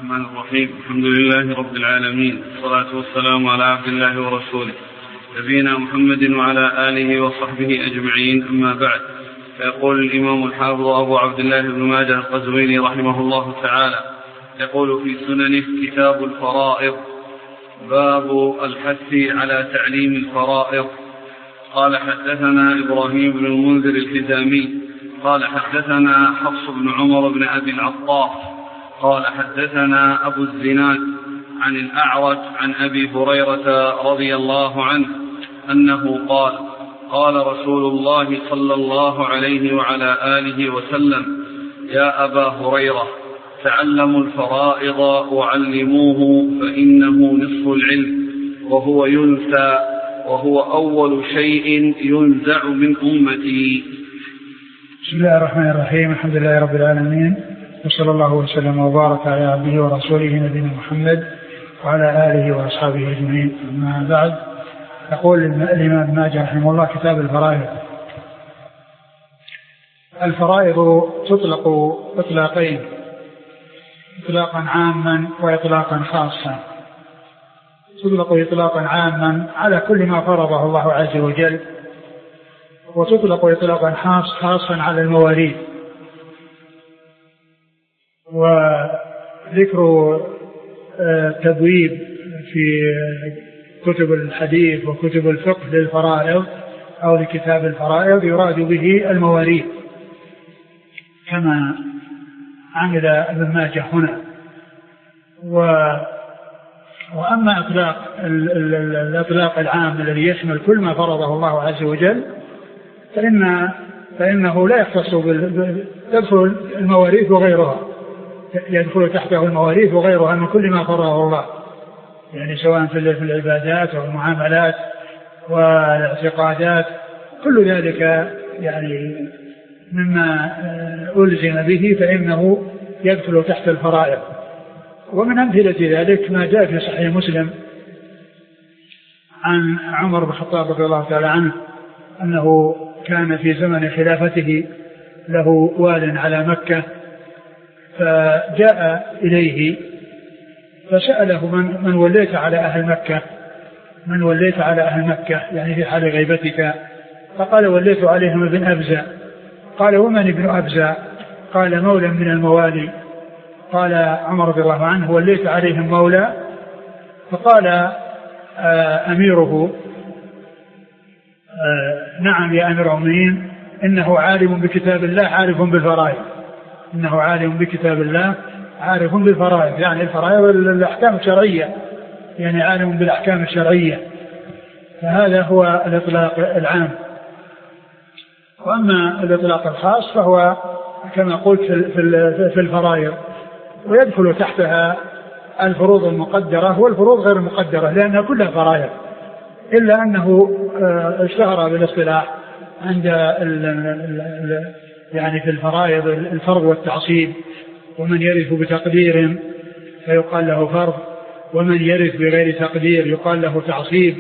الرحمن الرحيم. الحمد لله رب العالمين، والصلاة والسلام على عبد الله ورسوله نبينا محمد وعلى آله وصحبه أجمعين، أما بعد. فيقول الإمام الحافظ أبو عبد الله بن ماجه القزويني رحمه الله تعالى، يقول في سننه: كتاب الفرائض، باب الحث على تعليم الفرائض. قال: حدثنا إبراهيم بن المنذر الحزامي قال: حدثنا حفص بن عمر بن أبي العطاف قال: حدثنا أبو الزناد عن الأعرج عن أبي هريرة رضي الله عنه أنه قال: قال رسول الله صلى الله عليه وعلى آله وسلم: يا أبا هريرة، تعلموا الفرائض وعلموه، فإنه نصف العلم وهو ينسى، وهو أول شيء ينزع من أمتي. بسم الله الرحمن الرحيم. الحمد لله رب العالمين، وصلى الله وسلم وبارك على عبده ورسوله نبينا محمد وعلى آله وأصحابه أجمعين، أما بعد. يقول الإمام ابن ماجه رحمه الله: كتاب الفرائض. الفرائض تطلق إطلاقين: إطلاقا عاما وإطلاقا خاصا. تطلق إطلاقا عاما على كل ما فرضه الله عز وجل، وتطلق إطلاقا خاصا على المواريث. وذكر تبويب في كتب الحديث وكتب الفقه للفرائض أو لكتاب الفرائض يراد به المواريث، كما عمل ابن ماجه هنا. وأما الإطلاق العام الذي يشمل كل ما فرضه الله عز وجل فإنه لا يختص تدخل المواريث وغيرها، يدخل تحته المواريث وغيرها من كل ما فرضه الله، يعني سواء في العبادات أو المعاملات والاعتقادات، كل ذلك يعني مما ألزم به فإنه يدخل تحت الفرائض. ومن أمثلة ذلك ما جاء في صحيح مسلم عن عمر بن الخطاب رضي الله تعالى عنه أنه كان في زمن خلافته له وال على مكة، فجاء إليه فسأله: من وليت على أهل مكة؟ من وليت على أهل مكة يعني في حال غيبتك؟ فقال: وليت عليهم ابن أبزة. قال: ومن ابن أبزة؟ قال: مولى من الموالي. قال عمر رضي الله عنه: وليت عليهم مولى؟ فقال أميره: نعم يا أمير المؤمنين، إنه عالم بكتاب الله عارف بالفرائض. إنه عالم بكتاب الله عارف بالفرائض، يعني الفرائض الأحكام الشرعية، يعني عالم بالأحكام الشرعية. فهذا هو الإطلاق العام. وأما الإطلاق الخاص فهو كما قلت في الفرائض، ويدخل تحتها الفروض المقدرة والفروض غير المقدرة، لأنها كلها فرائض، إلا أنه اشتهر بالاصطلاح عند يعني في الفرائض الفرض والتعصيب. ومن يرث بتقدير فيقال له فرض، ومن يرث بغير تقدير يقال له تعصيب.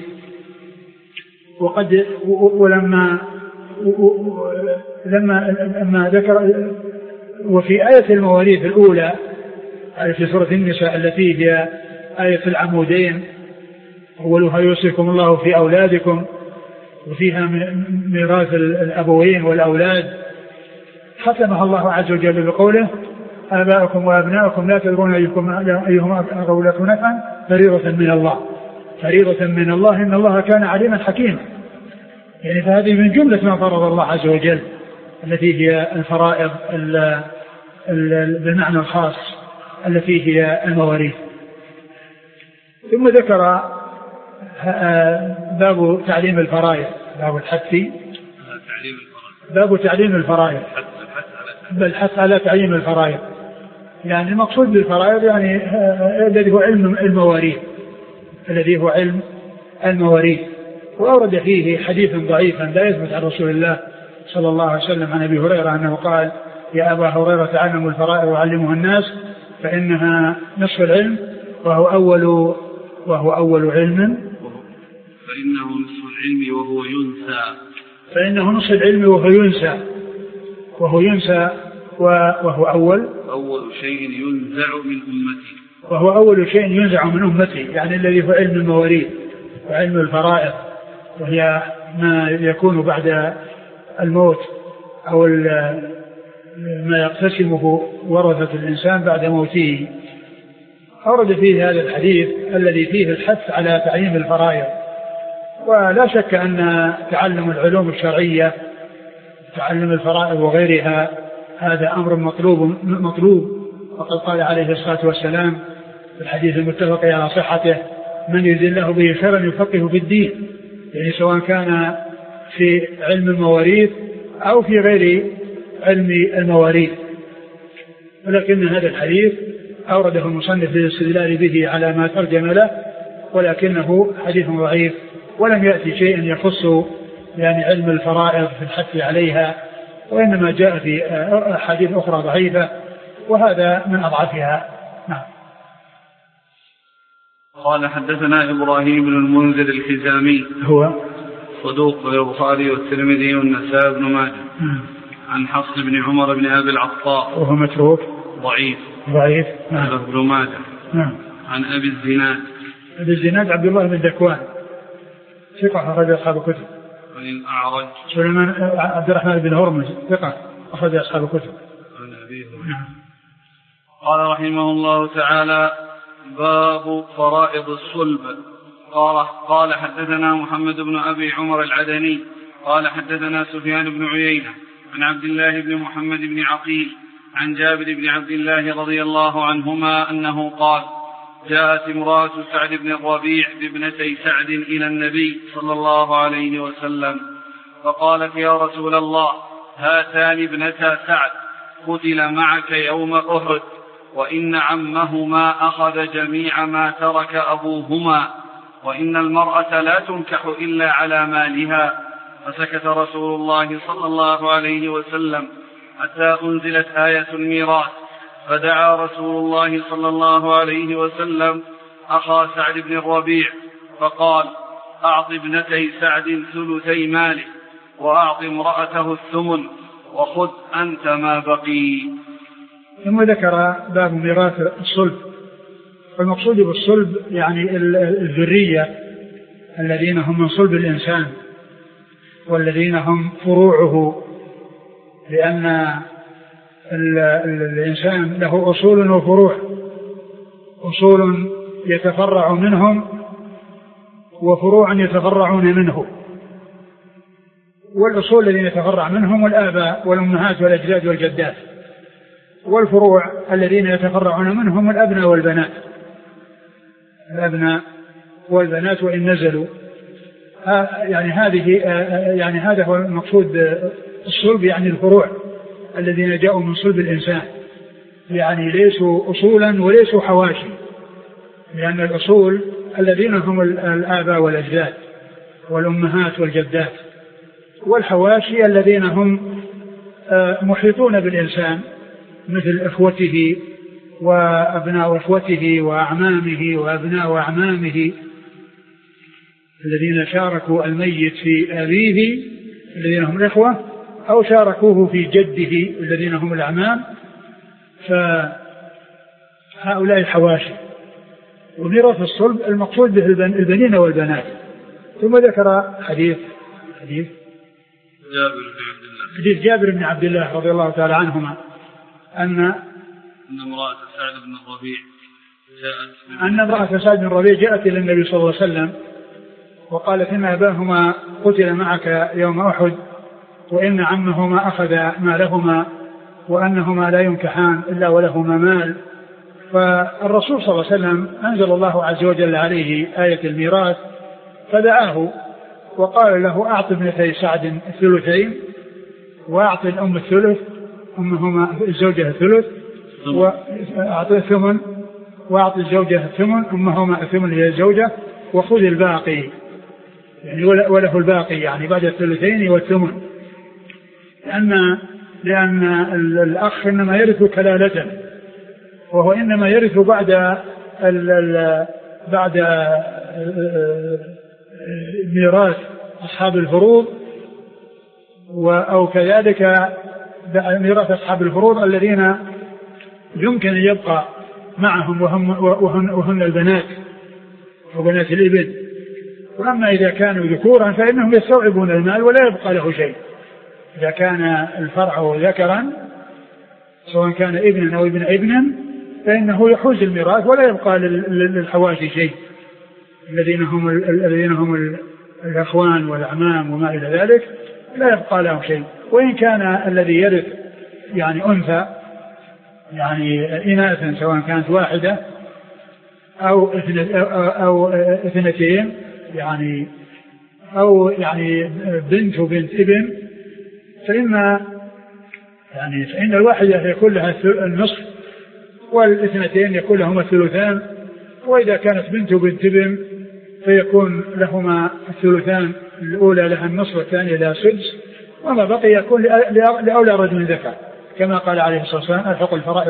لما ذكر وفي آية المواريث الأولى في سورة النساء التي هي آية العمودين: أولها يوصيكم الله في أولادكم، وفيها ميراث الأبوين والأولاد، ختمها الله عز وجل بقوله: آباؤكم وأبناؤكم لا تدرون أيهم أقرب لكم نفعا فريضة من الله. فريضة من الله، إن الله كان عليما حكيما. يعني فهذه من جملة ما فرض الله عز وجل، التي هي الفرائض بالمعنى الخاص التي هي المواريث. ثم ذكر باب تعليم الفرائض، باب الحث، باب تعليم الفرائض، بالحث على تعليم الفرائض. يعني المقصود بالفرائض يعني الذي هو علم المواريث، الذي هو علم المواريث. وأورد فيه حديثا ضعيفا لا يثبت عن رسول الله صلى الله عليه وسلم عن أبي هريرة أنه قال: يا أبا هريرة، تعلموا الفرائض وعلموها الناس، فإنها نصف العلم وهو أول علم. فإنه نصف العلم وهو ينسى. فإنه نصف العلم وهو ينسى وهو أول شيء ينزع من أمتي. وهو أول شيء ينزع من أمتي، يعني الذي هو علم المواريث وعلم الفرائض، وهي ما يكون بعد الموت أو ما يقتسمه ورثة الإنسان بعد موته. أورد فيه هذا الحديث الذي فيه الحث على تعليم الفرائض. ولا شك أن تعلم العلوم الشرعية، تعلم الفرائض وغيرها، هذا أمر مطلوب. وقد قال عليه الصلاة والسلام في الحديث المتفق على صحته: من يرد الله به خيرا يفقهه في الدين، يعني سواء كان في علم المواريث أو في غير علم المواريث. ولكن هذا الحديث أورده المصنف للاستدلال به على ما ترجم له، ولكنه حديث ضعيف، ولم يأتي شيء يخص يعني علم الفرائض في الحث عليها، وإنما جاء في أحاديث أخرى ضعيفة، وهذا من أضعفها. نعم. قال حدثنا إبراهيم بن المنذر الحزامي، هو صدوق البخاري والترمذي والنسائي بن ماجه، عن حفص بن عمر بن أبي العطاء وهو متروك ضعيف. نعم. ابن ماجه. نعم. عن أبي الزناد. أبي الزناد عبد الله بن ذكوان ثقة أخرج أصحاب الكتب. عن الأعرج سليمان عبد الرحمن بن هرمز ثقة أخرج أصحاب الكتب. عن أبيه. نعم. قال رحمه الله تعالى: باب فرائض الصلب. قال حدثنا محمد بن أبي عمر العدني قال حدثنا سفيان بن عيينة عن عبد الله بن محمد بن عقيل عن جابر بن عبد الله رضي الله عنهما أنه قال: جاءت امرأة سعد بن الربيع بابنتي سعد إلى النبي صلى الله عليه وسلم فقالت: يا رسول الله، هاتان ابنتا سعد قتل معك يوم أحد، وإن عمهما أخذ جميع ما ترك أبوهما، وإن المرأة لا تنكح إلا على مالها. فسكت رسول الله صلى الله عليه وسلم حتى أنزلت آية الميراث، فدعا رسول الله صلى الله عليه وسلم أخا سعد بن الربيع فقال: أعط ابنتي سعد ثلثي ماله، وأعط امرأته الثمن، وخذ أنت ما بقي. ثم ذكر باب ميراث الصلب. والمقصود بالصلب يعني الذرية الذين هم من صلب الإنسان والذين هم فروعه، لأن الإنسان له أصول وفروع، أصول يتفرع منهم وفروع يتفرعون منه. والأصول الذين يتفرع منهم الآباء والأمهات والأجداد والجدات، والفروع الذين يتفرعون منهم الأبناء والبنات، الأبناء والبنات وإن نزلوا. يعني هذا هو المقصود الصلب، يعني الفروع الذين جاءوا من صلب الإنسان، يعني ليسوا أصولا وليسوا حواشي، لأن الأصول الذين هم الآباء والأجداد والأمهات والجدات، والحواشي الذين هم محيطون بالإنسان مثل إخوته وأبناء إخوته وأعمامه وأبناء أعمامه الذين شاركوا الميت في أبيه الذين هم الإخوة، أو شاركوه في جده الذين هم الأعمام، فهؤلاء الحواشي. وميراث الصلب المقصود به البنين والبنات. ثم ذكر حديث جابر بن عبد الله رضي الله تعالى عنهما أن امرأة سعد بن الربيع جاءت إلى النبي صلى الله عليه وسلم وقالت: إن أباهما قتل معك يوم أحد، وإن عمهما أخذ مالهما، وأنهما لا ينكحان إلا ولهما مال. فالرسول صلى الله عليه وسلم أنزل الله عز وجل عليه آية الميراث، فدعاه وقال له: أعط ابنتي سعد الثلثين، وأعط الأم الثلث، أمهما الزوجة الثلث، وأعط الثمن، وأعط الزوجة الثمن، أمهما الثمن هي الزوجة، وخذ الباقي، يعني وله الباقي، يعني بعد الثلثين والثمن، لأن الأخ إنما يرث كلالة، وهو إنما يرث بعد ميراث أصحاب الفروض، أو كذلك ميراث أصحاب الفروض الذين يمكن أن يبقى معهم وهن البنات وبنات الإبل. وأما إذا كانوا ذكورا فإنهم يستوعبون المال ولا يبقى له شيء. إذا كان الفرع ذكرا سواء كان ابنا أو ابن فإنه يحوز الميراث ولا يبقى للحواشي شيء، الذين هم الأخوان والأعمام وما إلى ذلك لا يبقى لهم شيء. وإن كان الذي يرث يعني أنثى يعني إناثا سواء كانت واحدة أو اثنتين يعني أو يعني بنت وبنت ابن فإن الواحدة يكون لها النصف والاثنتين يكون لهما الثلثان. وإذا كانت بنت وبنت ابن فيكون لهما الثلثان، الأولى لها النصف والثانية لها سدس، وما بقي يكون لأولى رجل ذكر كما قال عليه الصلاة والسلام ألحق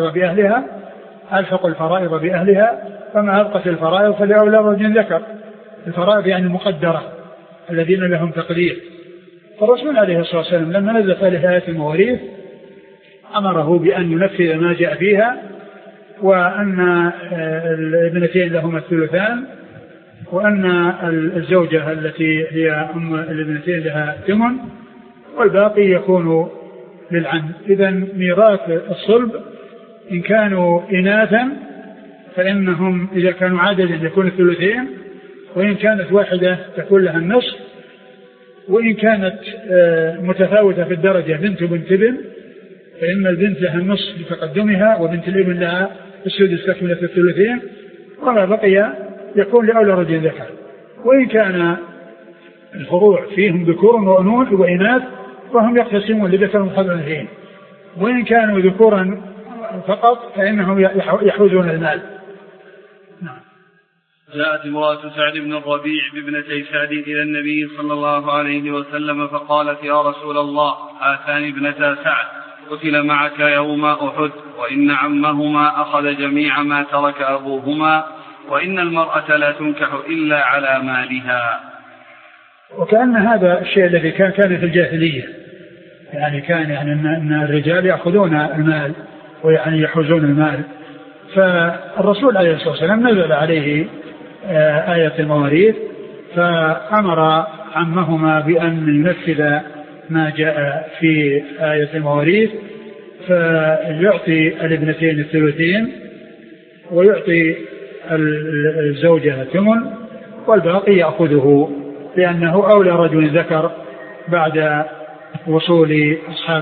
الفرائض بأهلها فما أبقت الفرائض فلأولى رجل ذكر. الفرائض يعني المقدرة الذين لهم تقدير. فالرسول عليه الصلاة والسلام لما نزلت عليه آية المواريث أمره بأن ينفذ ما جاء فيها، وأن الابنتين لهما الثلثان، وأن الزوجة التي هي أم الابنتين لها ثمن، والباقي يكون للعم. إذن ميراث الصلب إن كانوا إناثا فإنهم إذا كانوا عددا يكون الثلثين، وإن كانت واحدة تكون لها النصف، وإن كانت متفاوتة في الدرجة بنت وبنت ابن فإن البنت لها النصف بتقدمها وبنت الابن لها السدس تكملة الثلثين، وما بقي يكون لأولى رجل ذكر. وإن كان الفروع فيهم ذكور وإناث فهم يقتسمون لذكر وحظ الأنثيين، وإن كانوا ذكورا فقط فإنهم يحوزون المال. نعم. جاءت امرأة سعد بن الربيع بابنتي سعد إلى النبي صلى الله عليه وسلم فقالت يا رسول الله هاتان ابنتا سعد قتل معك يوم أحد، وإن عمهما أخذ جميع ما ترك أبوهما، وإن المرأة لا تنكح إلا على مالها. وكأن هذا الشيء الذي كان في الجاهلية، يعني كان أن الرجال يأخذون المال ويعني يحوزون المال. فالرسول عليه الصلاة والسلام نزل عليه آية المواريث فأمر عمهما بأن ينفذ ما جاء في آية المواريث، فيعطي الابنتين الثلثين ويعطي الزوجة الثمن والباقي يأخذه، لأنه أولى رجل ذكر بعد وصول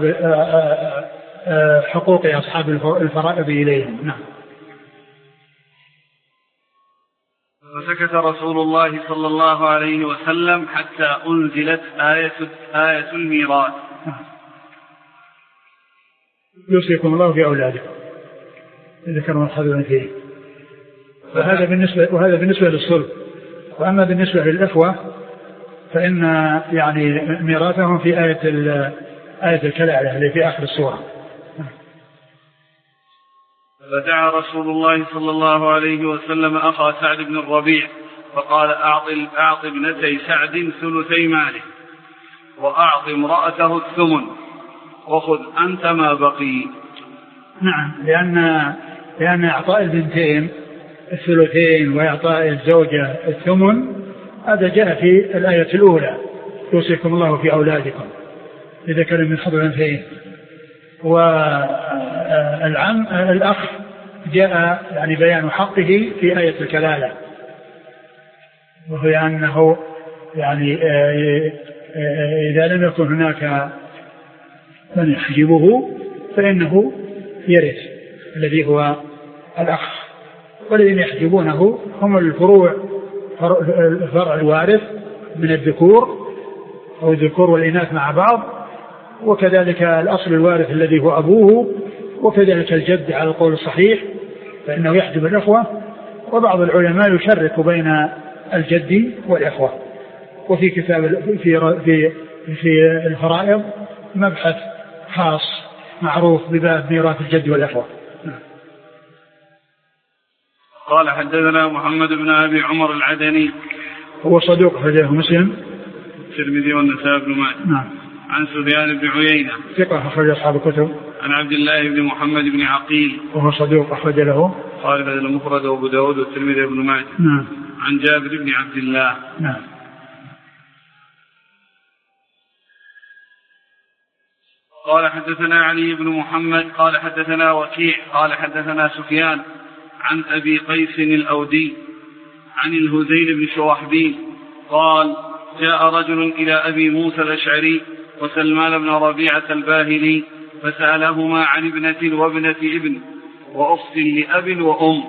حقوق أصحاب الفرائض إليهم. نعم. وسكت رسول الله صلى الله عليه وسلم حتى أنزلت آية الميراث. يوصيكم الله في أولادكم ذكر والحظ فيه. وهذا بالنسبة للصلب. وأما بالنسبة للإخوة فإن يعني ميراثهم في آية الكلالة اللي في آخر السورة. فدعا رسول الله صلى الله عليه وسلم أخا سعد بن الربيع فقال أعط ابنتي سعد ثلثي ماله وأعط امرأته الثمن وخذ أنت ما بقي. نعم، لأن إعطاء البنتين الثلثين وإعطاء الزوجة الثمن هذا جاء في الآية الأولى يوصيكم الله في أولادكم لذكر من حظ الأنثيين. والعم الأخ جاء يعني بيان حقه في آية الكلالة، وهو أنه يعني إذا لم يكن هناك من يحجبه فإنه يرث الذي هو الأخ، والذين يحجبونه هم الفرع الوارث من الذكور أو الذكور والإناث مع بعض، وكذلك الأصل الوارث الذي هو أبوه، وكذلك الجد على القول الصحيح فإنه يحجب الأخوة. وبعض العلماء يشرك بين الجد والأخوة. وفي كتاب في الفرائض مبحث خاص معروف بباب ميراث الجد والأخوة. قال حدثنا محمد بن أبي عمر العدني هو صدوق أخرجه مسلم الترمذي والنسائي بن ماجه. نعم. عن سفيان بن عيينة ثقة أخرج أصحاب الكتب. عن عبد الله بن محمد بن عقيل وهو صدوق أخرج له البخاري بدل المفرد وأبو داود والترمذي وابن ماجه. نعم. عن جابر بن عبد الله. نعم. قال حدثنا علي بن محمد قال حدثنا وكيع قال حدثنا سفيان عن أبي قيس الأودي عن الهذيل بن شرحبيل قال جاء رجل إلى أبي موسى الأشعري وسلمان بن ربيعة الباهلي فسألهما عن ابنة وابنة ابن وأخت لأب وأم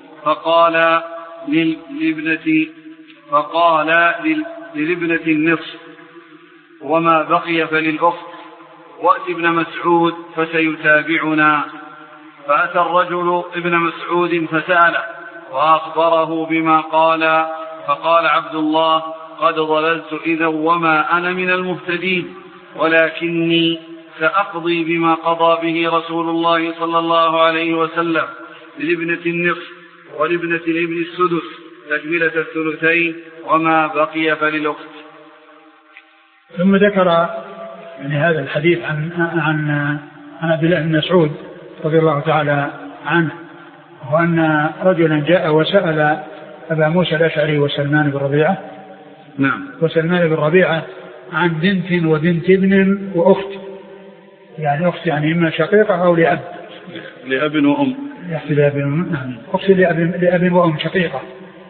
فقال للابنة النصف وما بقي فللأخت وأت ابن مسعود فسيتابعنا. فأتى الرجل ابن مسعود فسأله وأخبره بما قال فقال عبد الله قد ضللت إذا وما أنا من المهتدين ولكني سأقضي بما قضى به رسول الله صلى الله عليه وسلم لابنة النصف ولابنة الابن السدس تكملة الثلثين وما بقي فللأخت. ثم ذكر يعني هذا الحديث عن عبد الله بن مسعود رضي الله تعالى عنه وأن رجلا جاء وسأل أبا موسى الأشعري وسلمان بن ربيعة. نعم. وسلمان بن ربيعة عن بنت وبنت ابن وأخت يعني أخت يعني إما شقيقة أو لأب وأم نعم أخت لأب وأم شقيقة.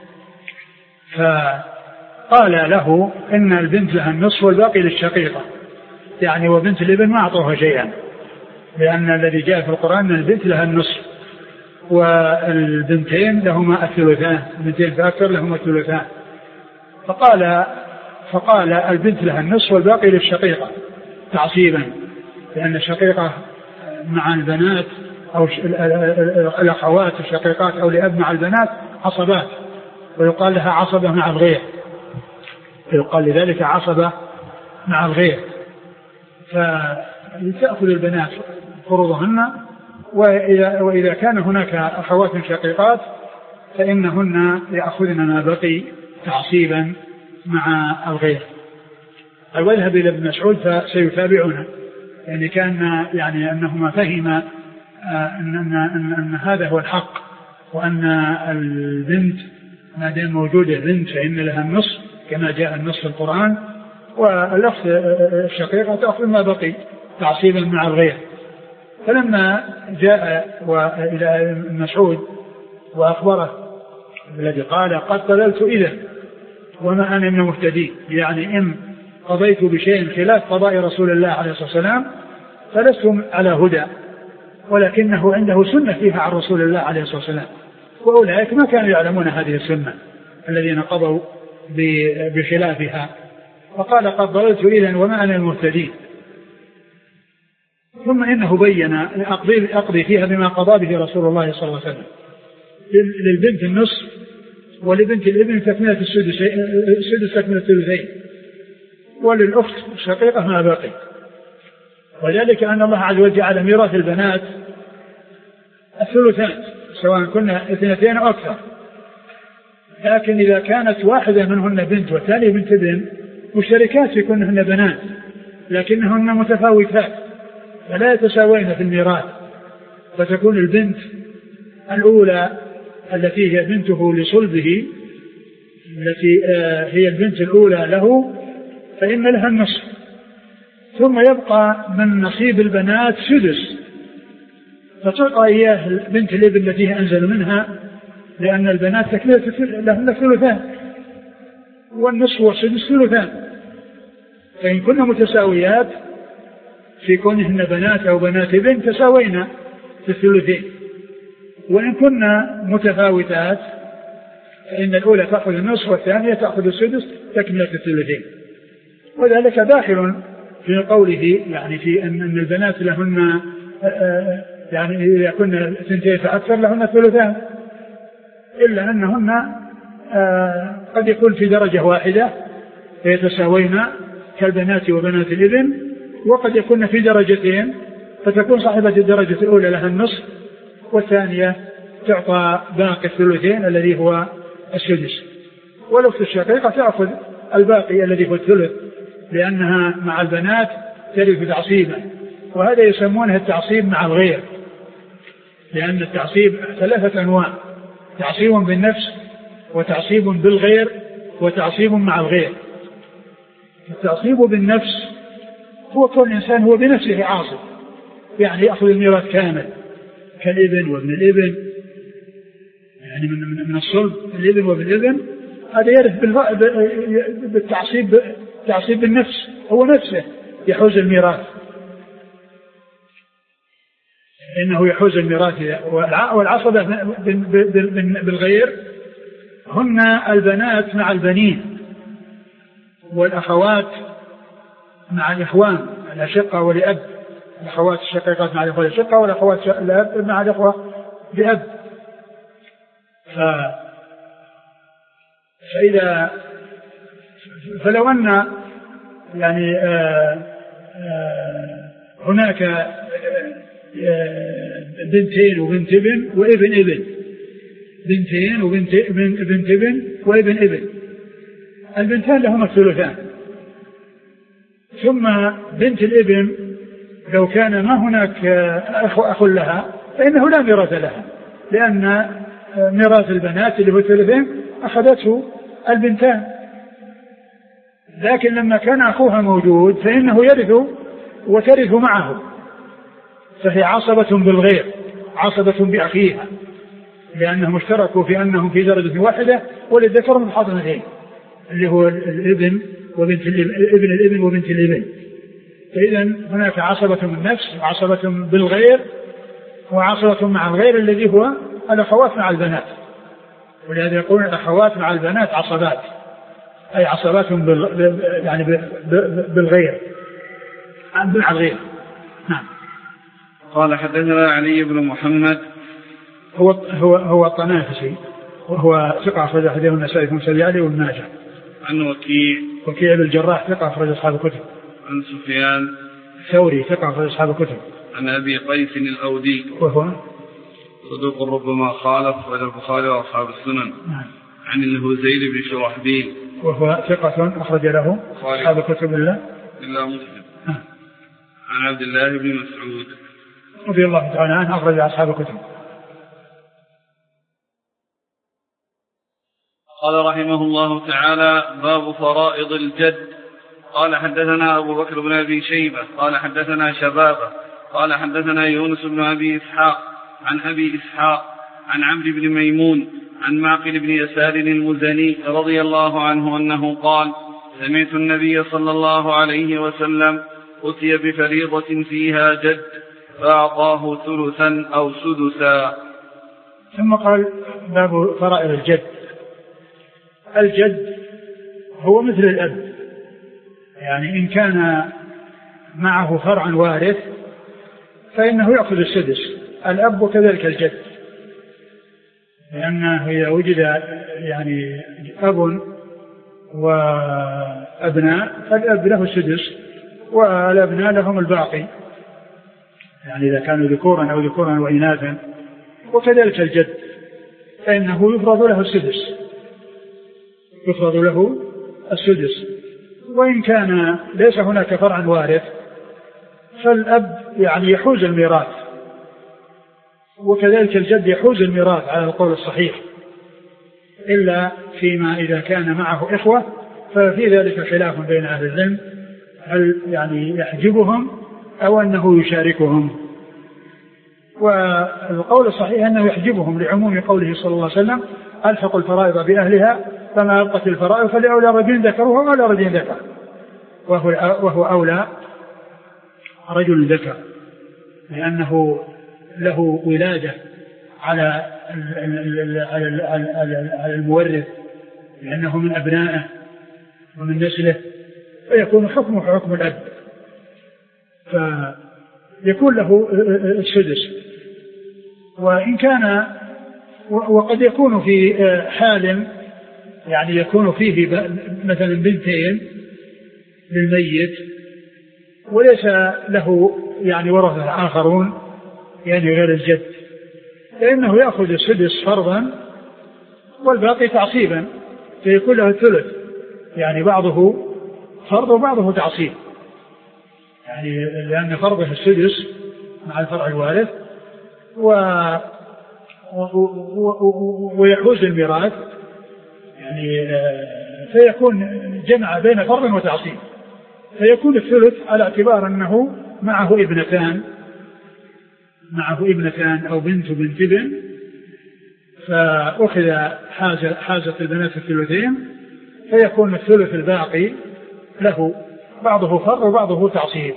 فقال له إن البنت لها النصف والباقي للشقيقة يعني وبنت الابن ما أعطوها شيئا لأن الذي جاء في القرآن أن البنت لها النصف والبنتين لهما الثلثان البنتين فأكثر لهما الثلثان. فقال البنت لها النصف والباقي للشقيقة تعصيبا لأن الشقيقة مع البنات أو الأخوات الشقيقات أو لأب مع البنات عصبات ويقال لها عصبة مع الغير يقال لذلك عصبة مع الغير. فتأخذ البنات فروضهن وإذا كان هناك أخوات شقيقات فإنهن يأخذن ما بقي تعصيبا مع الغير. ويذهب إلى ابن مسعود فسيتابعونه يعني كان يعني أنهما فهما أن هذا هو الحق وأن البنت ما دام موجودة بنت فإن لها النصف كما جاء النص في القرآن والأخت الشقيقة تأخذ ما بقي تعصيبا مع الغير. فلما جاء إلى مسعود وأخبره الذي قال قد ضللت إذا وما أنا من المهتدين يعني إن قضيت بشيء خلاف قضاء رسول الله عليه الصلاة والسلام فلستم على هدى ولكنه عنده سنة فيها عن رسول الله عليه الصلاة والسلام وأولئك ما كانوا يعلمون هذه السنة الذين قضوا بخلافها. فقال قد ضللت إذا وما أنا المهتدين. ثم إنه بين أقضي فيها بما قضى به رسول الله صلى الله عليه وسلم للبنت النصف ولبنت الابن تكملة السدس تكملة الثلثين وللأخت الشقيقة ما بقي. وذلك أن الله عز وجل جعل ميراث البنات الثلثان سواء كنا اثنتين أو أكثر لكن إذا كانت واحدة منهن بنت والثانية بنت ابن مشتركات يكونهن بنات لكنهن متفاوتات فلا يتساوين في الميراث فتكون البنت الأولى التي هي بنته لصلبه التي هي البنت الأولى له فإن لها النصف ثم يبقى من نصيب البنات سدس فتعطى إياه بنت الابن التي أنزل منها لأن البنات لهن ثلثان والنصف والسدس ثلثان فإن كنا متساويات في كونهن بنات أو بنات ابن تساوينا في الثلثين وإن كنا متفاوتات فإن الأولى تأخذ النصف والثانية تأخذ السدس تكملة الثلثين. وذلك داخل في قوله يعني في أن البنات لهن يعني إذا كنا اثنتين فأكثر لهن الثلثان إلا أنهن قد يكون في درجة واحدة فيتساوين كالبنات وبنات الابن وقد يكون في درجتين فتكون صاحبة الدرجة الأولى لها النصف والثانية تعطى باقي الثلثين الذي هو السدس والأخت الشقيقة تأخذ الباقي الذي هو الثلث لأنها مع البنات ترث تعصيبا وهذا يسمونه التعصيب مع الغير لأن التعصيب 3 أنواع: تعصيب بالنفس، وتعصيب بالغير، وتعصيب مع الغير. التعصيب بالنفس هو كون الإنسان هو بنفسه عاصب، يعني يأخذ الميراث كامل كالابن وابن الابن، يعني من الصلب الابن وابن الابن، هذا يرث بالتعصيب، تعصيب بالنفس، هو نفسه يحوز الميراث، إنه يحوز الميراث. والعصبة بالغير هن البنات مع البنين، والأخوات مع الإخوان الأشقة ولأب، الأخوات الشقيقات مع الإخوة الأشقة، والأخوات الأب مع الإخوة بأب. فلو أن يعني هناك بنتين وبنت ابن وابن ابن، بنتين وبنت ابن وابن ابن، البنتان لهما الثلثان. ثم بنت الابن لو كان ما هناك أخ لها فإنه لا ميراث لها، لأن ميراث البنات اللي هو الثلثين أخذته البنتان. لكن لما كان أخوها موجود فإنه يرث وترث معه، فهي عصبة بالغير، عصبة بأخيها، لأنهم اشتركوا في أنهم في درجة واحدة، وللذكر مثل حظ الأنثيين، اللي هو الابن وبنت ابن الابن وبنت الابن. فإذا هناك عصبة بالنفس، وعصبة بالغير، وعصبة مع الغير الذي هو الأخوات مع البنات. ولهذا يقولون الأخوات مع البنات عصبات، أي عصبات يعني بالغير، مع الغير. نعم. قال حدثنا علي بن محمد هو الطنافسي، وهو ثقة أخرج حديثه النسائي في مسند علي وابن ماجه. عن وكيع بن الجراح ثقة أخرج أصحاب الكتب. عن سفيان الثوري ثقة أخرج أصحاب الكتب. عن أبي قيس الأودي وهو صدوق ربما خالف وله البخاري وأصحاب السنن. نعم. عن الهذيل بن شرحبيل وهو ثقة أخرج له أصحاب الكتب إلا مسلم. عن عبد الله بن مسعود رضي الله تعالى عنه أخرج أصحاب الكتب. قال رحمه الله تعالى: باب فرائض الجد. قال حدثنا أبو بكر بن أبي شيبة قال حدثنا شبابة قال حدثنا يونس بن أبي إسحاق عن أبي إسحاق عن عمرو بن ميمون عن معقل بن يسار المزني رضي الله عنه أنه قال: سمعت النبي صلى الله عليه وسلم أتي بفريضة فيها جد فأعطاه ثلثا أو سدسا. ثم قال: باب فرائض الجد. الجد هو مثل الأب، يعني إن كان معه فرع وارث فإنه يأخذ السدس، الأب وكذلك الجد، لأنه إذا وجد يعني أب وأبناء فالأب له السدس والأبناء لهم الباقي، يعني إذا كانوا ذكورا أو ذكورا وإناثا. وكذلك الجد فإنه يفرض له السدس، يفرض له السدس. وإن كان ليس هناك فرع وارث فالأب يعني يحوز الميراث، وكذلك الجد يحوز الميراث على القول الصحيح، إلا فيما إذا كان معه إخوة ففي ذلك خلاف بين أهل العلم، هل يعني يحجبهم أو أنه يشاركهم. والقول الصحيح أنه يحجبهم لعموم قوله صلى الله عليه وسلم: ألحق الفرائض بأهلها فما أبقت الفرائض فلأولى رجل ذكره وأولى رجل ذكر، وهو أولى رجل ذكر، لأنه له ولادة على المورث، لأنه من أبنائه ومن نسله، فيكون حكمه حكم الأب، فيكون له السدس. وإن كان وقد يكون في حال يعني يكون فيه مثلا بنتين للميت وليس له يعني ورثة آخرون يعني غير الجد، فإنه يأخذ السدس فرضا والباقي تعصيبا، فيكون له الثلث، يعني بعضه فرض وبعضه تعصيب، يعني لأن فرضه السدس مع الفرع الوارث ويحوز الميراث يعني فيكون جمع بين فرض وتعصيب، فيكون الثلث على اعتبار أنه معه ابنتان أو بنت وبنت ابن، فأخذ حازة البنات الثلثين، فيكون الثلث الباقي له بعضه فرض وبعضه تعصيب.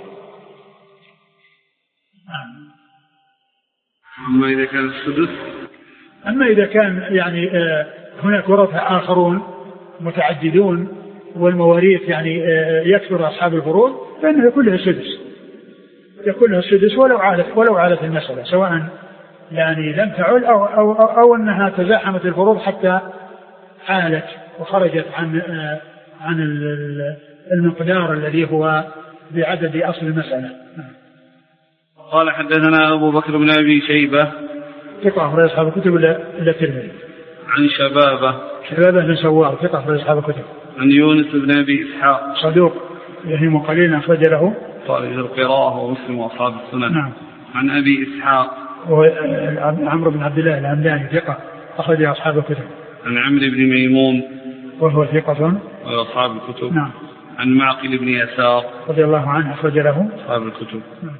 أما إذا كان السدس، أما إذا كان يعني هناك ورثة آخرون متعددون والمواريث يعني يكثر أصحاب الفروض، فإنه يكون له السدس ولو عالت المسألة، سواء يعني لم تعل أو أنها تزاحمت الفروض حتى عالت وخرجت عن المقدار الذي هو بعدد أصل المسألة. قال حدثنا أبو بكر بن أبي شيبة ثقة أخرج أصحاب الكتب إلا الترمذي. عن شبابة بن سوار ثقة أخرج أصحاب الكتب. عن يونس بن أبي إسحاق صدوق يهم قليلا أخرج له طالب القراءة ومسلم وأصحاب السنن. نعم. عن أبي إسحاق عمرو بن عبد الله الهمداني ثقة أخرج أصحاب الكتب. عن عمرو بن ميمون وهو ثقة وأصحاب الكتب. نعم. عن معقل بن يسار رضي الله عنه أخرج له أصحاب الكتب. نعم.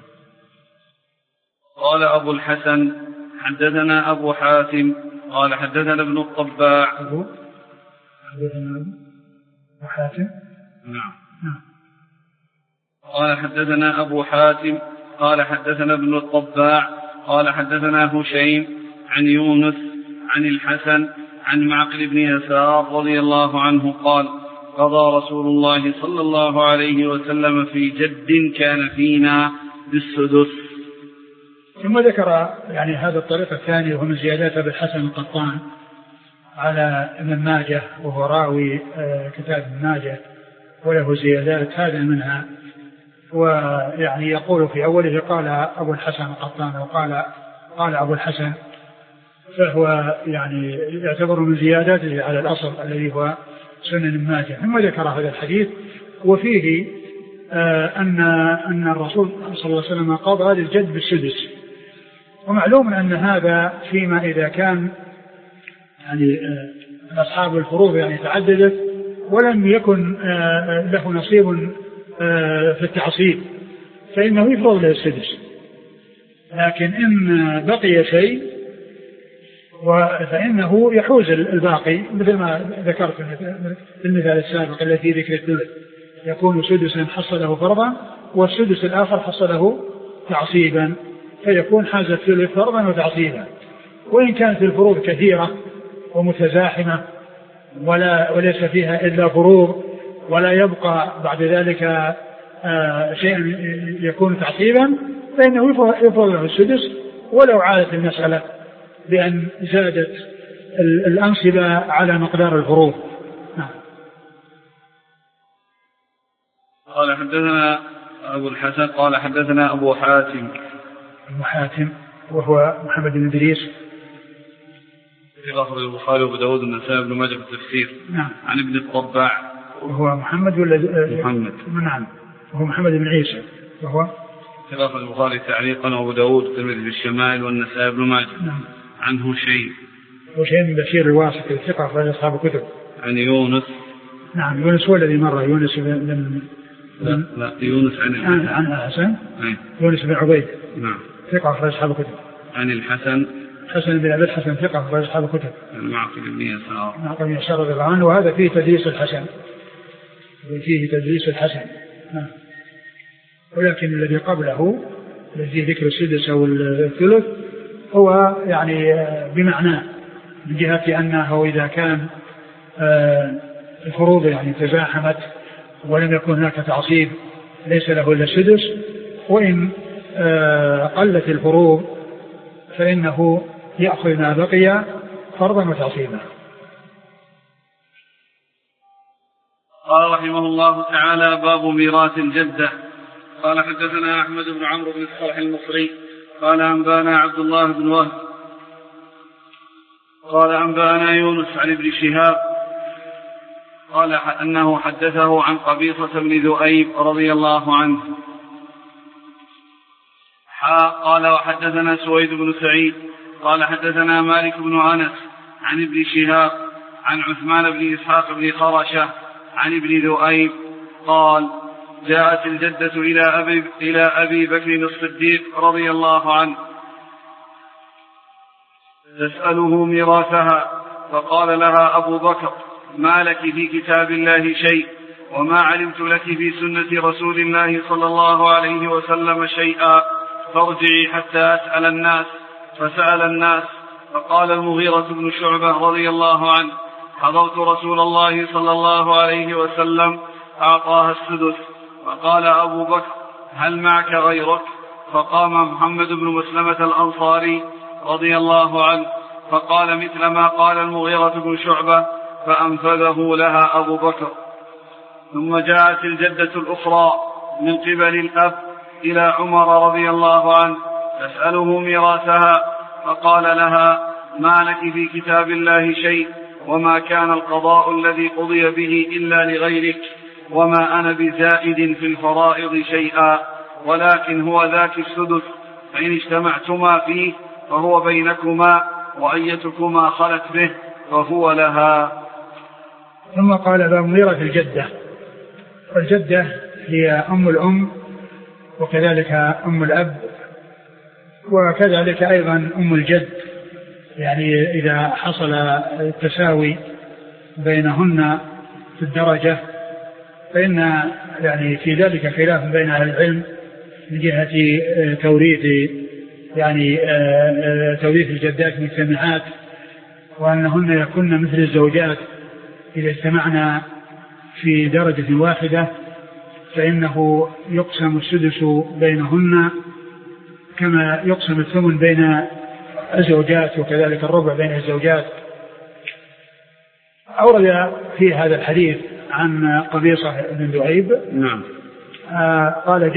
قال أبو الحسن حدثنا أبو حاتم قال حدثنا ابن الطباع. حدثنا أبو حاتم. نعم. نعم. قال حدثنا أبو حاتم قال حدثنا ابن الطباع قال حدثنا هشيم عن يونس عن الحسن عن معقل بن يسار رضي الله عنه قال قضى رسول الله صلى الله عليه وسلم في جد كان فينا بالسدس. ثم ذكر يعني هذا الطريق الثاني وهو من زيادات أبي الحسن القطان على ابن ماجه، وهو راوي كتاب ابن ماجه وله زيادات، هذا منها. ويعني يقول في أوله قال أبو الحسن القطان قال أبو الحسن، فهو يعني يعتبر من زياداته على الأصل الذي هو سنن ابن ماجه. ثم ذكر هذا الحديث وفيه أن الرسول صلى الله عليه وسلم قضى للجد بالسدس، ومعلوم أن هذا فيما إذا كان يعني أصحاب الفروض يعني تعددت ولم يكن له نصيب في التعصيب فإنه يفرض له السدس. لكن إن بقي شيء فإنه يحوز الباقي، مثل ما ذكرت في المثال السابق الذي ذكر الثلث، يكون سدسا حصله فرضا والسدس الآخر حصله تعصيبا، فيكون حاز الثلث فرضا وتعصيبا. وإن كانت الفروض كثيرة ومتزاحمة وليس فيها إلا فروض ولا يبقى بعد ذلك شيء يكون تعصيبا، فإنه يفرض له السدس ولو عادت المسألة بأن زادت الأنصبة على مقدار الفروض. قال حدثنا أبو الحسن قال حدثنا أبو حاتم وهو محمد بن إدريس في أخرج البخاري وأبو داود والنسائي بن ماجه في التفسير. نعم. عن ابن الطباع وهو محمد نعم، وهو محمد بن عيسى وهو في أخرج البخاري تعليقا وأبو داود والترمذي في الشمائل والنسائي بن ماجه. نعم. عن هشيم بن بشير الواسطي الثقة أخرج أصحاب الكتب. عن يونس. نعم. يونس هو الذي مر يونس لا يونس عن الحسن. يونس بن عبيد. نعم. ثقة أخرج أصحاب الكتب. عن الحسن بن أبي الحسن ثقة أخرج أصحاب الكتب. عن معقل بن يسار رضي الله عنه، وهذا فيه تدليس الحسن. نعم. ولكن الذي قبله الذي ذكر السدس أو الثلث هو يعني بمعنى من جهة أنه إذا كان الفروض يعني تزاحمت ولم يكن هناك تعصيب ليس له إلا السدس، وإن قلت الفروض فإنه يأخذ ما بقي فرضا وتعصيبا. قال رحمه الله تعالى باب ميراث الجدة. قال حدثنا أحمد بن عمرو بن الصالح المصري قال أنبانا عبد الله بن وهب قال أنبانا يونس عن ابن شهاب قال أنه حدثه عن قبيصة بن ذؤيب رضي الله عنه قال وحدثنا سويد بن سعيد قال حدثنا مالك بن أنس عن ابن شهاب عن عثمان بن إسحاق بن خرشة عن ابن ذؤيب قال جاءت الجدة إلى أبي بكر الصديق رضي الله عنه تسأله ميراثها، فقال لها أبو بكر ما لك في كتاب الله شيء وما علمت لك في سنة رسول الله صلى الله عليه وسلم شيئا، فارجعي حتى أسأل الناس. فسأل الناس، فقال المغيرة بن شعبة رضي الله عنه حضرت رسول الله صلى الله عليه وسلم أعطاها السدس. فقال أبو بكر هل معك غيرك؟ فقام محمد بن مسلمة الأنصاري رضي الله عنه فقال مثل ما قال المغيرة بن شعبة، فأنفذه لها أبو بكر. ثم جاءت الجدة الأخرى من قبل الأب إلى عمر رضي الله عنه تسأله ميراثها، فقال لها ما لك في كتاب الله شيء وما كان القضاء الذي قضي به إلا لغيرك، وما أنا بزائد في الفرائض شيئا، ولكن هو ذاك السدس، فإن اجتمعتما فيه فهو بينكما، وأيتكما خلت به فهو لها. ثم قال باب ميراث الجدة. والجدة هي أم الأم وكذلك أم الأب وكذلك أيضا أم الجد، يعني إذا حصل التساوي بينهن في الدرجة فإن يعني في ذلك خلاف بين أهل العلم من جهة توريث يعني توريث الجدات مجتمعات، وأنهن يكون مثل الزوجات إذا اجتمعنا في درجة واحدة فإنه يقسم السدس بينهن كما يقسم الثمن بين الزوجات، وكذلك الربع بين الزوجات. أورد في هذا الحديث عن قبيصة بن ذؤيب نعم قال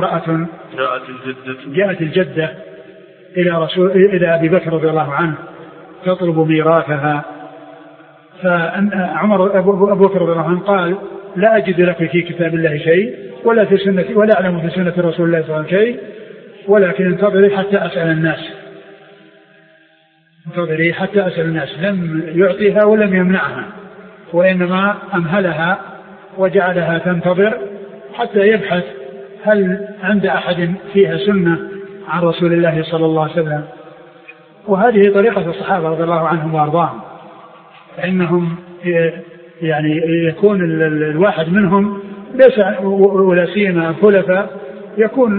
جاءت الجدة إلى أبي بكر رضي الله عنه تطلب ميراثها، فعمر أبو بكر رضي الله عنه قال لا أجد لك في كتاب الله شيء ولا أعلم في سنة رسول الله صلى الله عليه وسلم شيء، ولكن انتظري حتى أسأل الناس. لم يعطيها ولم يمنعها، وإنما أمهلها وجعلها تنتظر حتى يبحث هل عند أحد فيها سنة عن رسول الله صلى الله عليه وسلم. وهذه طريقة الصحابة رضي الله عنهم وأرضاهم، فإنهم يعني يكون الواحد منهم ليس ولا سيما الخلفاء يكون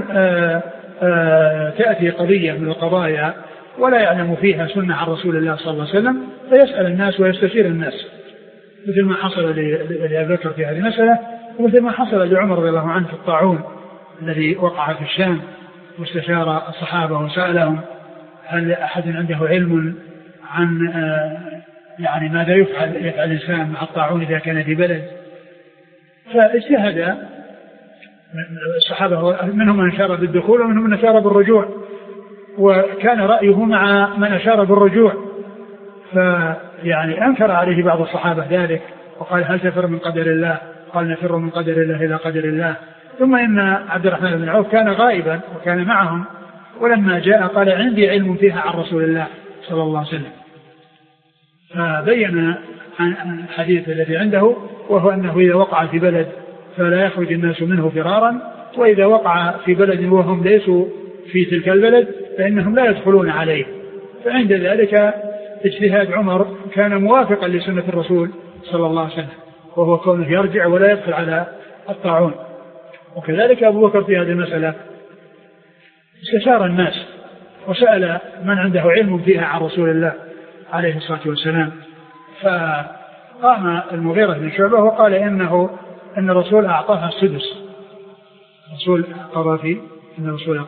تأتي قضية من القضايا ولا يعلم فيها سنة عن رسول الله صلى الله عليه وسلم، فيسأل الناس ويستشير الناس، مثل ما حصل لأبي بكر في هذه المسألة، ومثل ما حصل لعمر رضي الله عنه في الطاعون الذي وقع في الشام، واستشار الصحابة وسألهم هل أحد عنده علم عن يعني ماذا يفعل الإنسان مع الطاعون إذا كان في بلد. فاجتهد الصحابة، منهم من أشار بالدخول ومنهم من أشار بالرجوع، وكان رأيه مع من أشار بالرجوع، فيعني أنكر عليه بعض الصحابة ذلك وقال هل تفر من قدر الله؟ قال نفر من قدر الله إلى قدر الله. ثم إن عبد الرحمن بن عوف كان غائبا وكان معهم، ولما جاء قال عندي علم فيها عن رسول الله صلى الله عليه وسلم، فبين عن الحديث الذي عنده، وهو أنه إذا وقع في بلد فلا يخرج الناس منه فرارا، وإذا وقع في بلد وهم ليسوا في تلك البلد فإنهم لا يدخلون عليه. فعند ذلك اجتهاد عمر كان موافقا لسنة الرسول صلى الله عليه وسلم، وهو كونه يرجع ولا يدخل على الطاعون. وكذلك أبو بكر في هذه المسألة استشار الناس وسأل من عنده علم فيها عن رسول الله عليه الصلاة والسلام، فقام المغيرة بن شعبة وقال إن الرسول أعطاها السدس. الرسول قضى فيه إن الرسول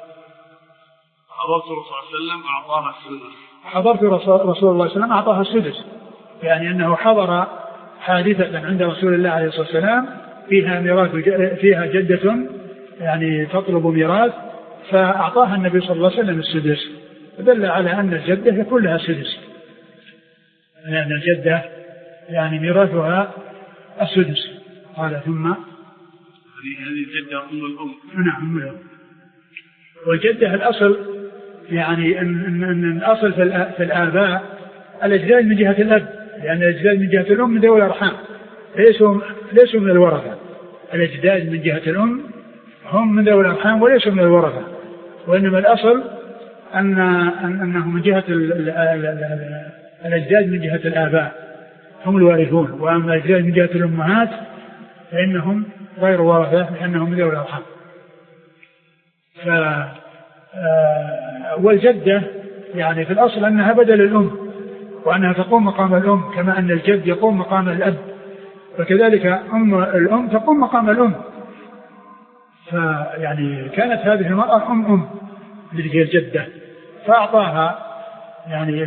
حضرت رسول الله صلى الله عليه وسلم أعطاها السدس. حضرت رسول الله صلى الله عليه وسلم أعطاها السدس، يعني أنه حضر حادثة عند رسول الله عليه الصلاة والسلام فيها جدة يعني تطلب ميراث، فأعطاها النبي صلى الله عليه وسلم السدس، فدل على أن الجدة يكون لها السدس، لأن الجدة يعني ميراثها السدس. قال ثم هذه الجدة أم الأم. نعم أم الأم. والجدة الأصل يعني أن الأصل في الآباء الأجداد من جهة الأب، لأن الأجداد من جهة الأم من ذوي الأرحام ليسوا من الورثة. الأجداد من جهة الأم هم من ذوي الأرحام وليسوا من الورثة، وإنما الأصل أنهم من جهة الأجداد من جهة الآباء هم الوارثون، وأما الأجداد من جهة الأمهات فإنهم غير ورثة لأنهم من ذوي الأرحام. والجدة يعني في الأصل أنها بدل الأم، وأنها تقوم مقام الأم، كما أن الجد يقوم مقام الأب، فكذلك الأم تقوم مقام الأم. فيعني كانت هذه المرأة أم اللي هي الجدة، فأعطاها يعني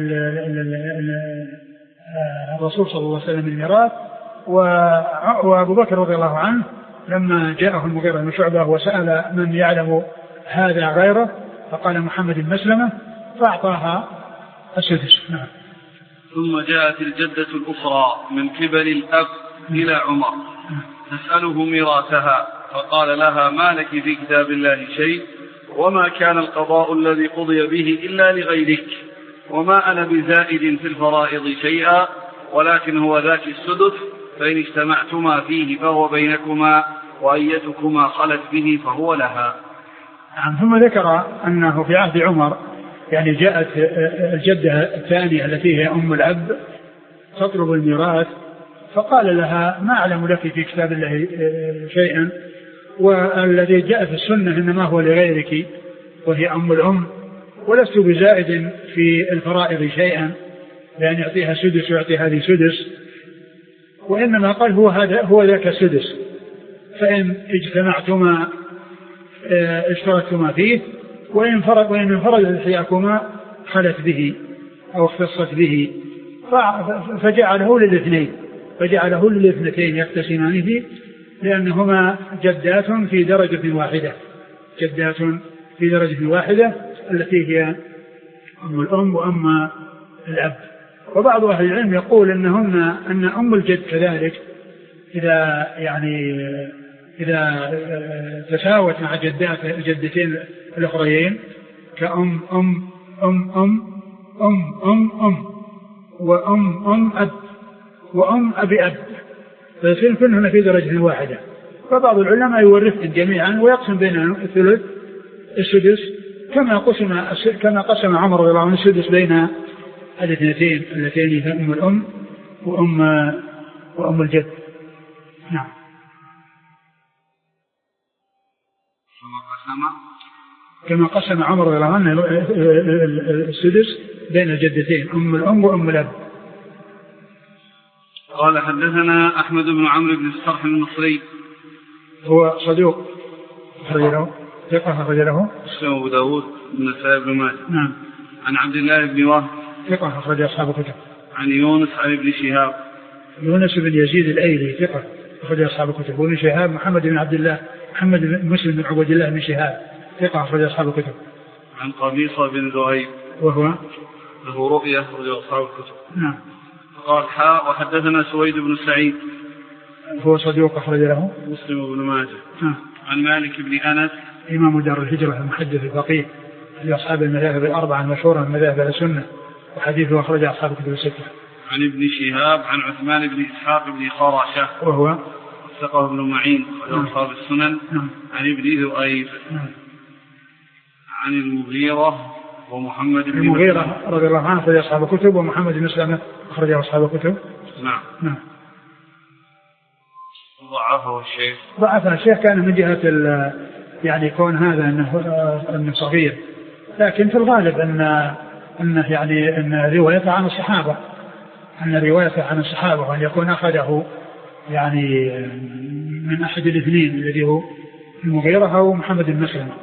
الرسول صلى الله عليه وسلم الميراث. وأبو بكر رضي الله عنه لما جاءه المغيرة بن شعبة وسأل من يعلم هذا غيره فقال محمد بن مسلمة، فأعطاها السدس. نعم. ثم جاءت الجدة الأخرى من قبل الأب إلى عمر تسأله ميراثها، فقال لها: ما لك في كتاب الله شيء، وما كان القضاء الذي قضي به إلا لغيرك، وما أنا بزائد في الفرائض شيئا، ولكن هو ذاك السدس، فإن اجتمعتما فيه فهو بينكما، وأيتكما خلت به فهو لها. ثم ذكر أنه في عهد عمر يعني جاءت الجدة الثانية التي هي أم الأب تطلب الميراث، فقال لها: ما أعلم لك في كتاب الله شيئا، والذي جاء في السنة إنما هو لغيرك وهي أم الأم، ولست بزائد في الفرائض شيئا، لأن يعطيها سدس ويعطي هذه سدس، وإنما قال هو ذاك السدس، فإن اجتمعتما اشتركتما فيه، وإن انفرد إحداكما خلت به أو اختصت به، فجعله للاثنتين يقتسمان فيه، لأنهما جدات في درجة واحدة التي هي أم الأم وأم الأب. وبعض أهل العلم يقول أن أم الجد كذلك إذا تساوت مع الجدتين الأخريين كأم أم أم أم أم أم أم وأم أم أب وأم أبي أب، فيصير كلهن في درجة واحدة. فبعض العلماء يورثهم جميعا ويقسم بينهم الثلث السدس، كما قسم عمر رضي الله عنه السدس بين الاثنتين اللتين هي أم الأم وأم الجد. نعم. كما قسم عمر رضي الله عنه السدس بين الجدتين أم الأم وأم الأب. قال: حدثنا أحمد بن عمرو بن الصرح المصري، هو صدوق أخرج له أبو داود بن سعيد بن ماجه. نعم. عن عبد الله بن وهب ثقة أخرج أصحاب الكتب. عن يونس عن ابن شهاب، يونس بن يزيد الأيلي ثقة أخرج أصحاب الكتب. وابن شهاب محمد بن عبد الله محمد بن مسلم بن عبد الله بن شهاب ثقة أخرج أصحاب الكتب. عن قبيصة بن ذهيب وهو له رؤية أخرج أصحاب الكتب. نعم. قال: وحدثنا سويد بن سعيد، هو صدوق أخرج له مسلم بن ماجه. نعم. عن مالك بن أنس إمام دار الهجرة المحدث الفقيه لأصحاب المذاهب الأربعة المشهورة من مذاهب السنة، وحديثه أخرج أصحاب الكتب الستة. عن ابن شهاب عن عثمان بن إسحاق بن خراشة وهو ثقة بن معين أصحاب السنن. عن ابن ذؤيب عن المغيرة ومحمد بن المغيرة رضي الله عنه أخرج أصحاب الكتب، ومحمد بن مسلمة أخرج أصحاب الكتب. نعم. ضعفه الشيخ. ضعفه الشيخ كان من جهة يعني كون هذا أنه صغير، لكن في الغالب أنه يعني أن روايته عن الصحابة، وأن يكون أخذه يعني من أحد الاثنين الذي هو المغيرة أو محمد بن مسلمة.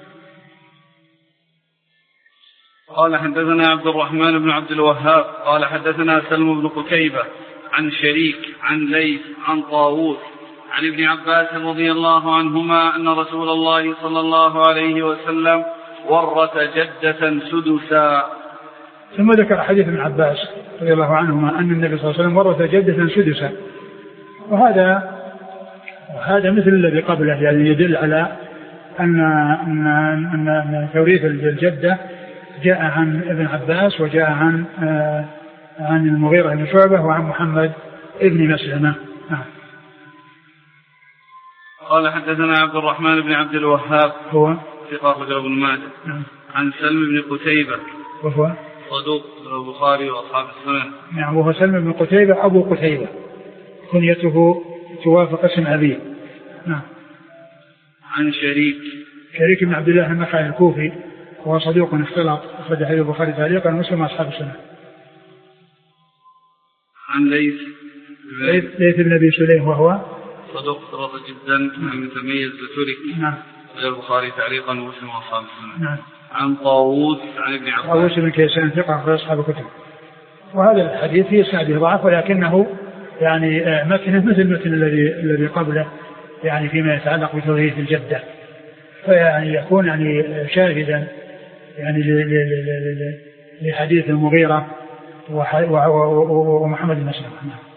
قال: حدثنا عبد الرحمن بن عبد الوهاب قال: حدثنا سلم بن قتيبة عن شريك عن ليث عن طاووس عن ابن عباس رضي الله عنهما أن رسول الله صلى الله عليه وسلم ورث جدة سدسا. ثم ذكر حديث ابن عباس رضي الله عنهما أن النبي صلى الله عليه وسلم ورث جدة سدسا، وهذا مثل الذي قبله، يعني يدل على أن توريث الجدة جاء عن ابن عباس وجاء عن المغيرة بن شعبة وعن محمد ابن مسلمة. قال حدثنا عبد الرحمن بن عبد الوهاب هو ثقة أخرجه ابن ماجه عن سلم بن قتيبة وهو صدوق البخاري وأصحاب السنن. نعم وهو سلم بن قتيبة أبو قتيبة كنيته توافق اسم أبيه. نعم. عن شريك بن عبد الله النخعي الكوفي وهو صدوق اختلط أخرج حديث البخاري تعليقا ومسلم أصحاب السنن. عن ليث بن أبي سليم وهو صدوق اختلط جدا متميز بترك. نعم. البخاري تعليقا ومسلم أصحاب السنن. نعم. عن طاووس عن ابن عباس. طاووس بن كيسان ثقة في أصحاب الكتب. وهذا الحديث في إسناده ضعف ولكنه يعني متنه مثل متن الذي قبله يعني فيما يتعلق بتوريث الجدة فيعني يكون يعني شاهدا يعني لحديث المغيرة ومحمد بن مسلمة.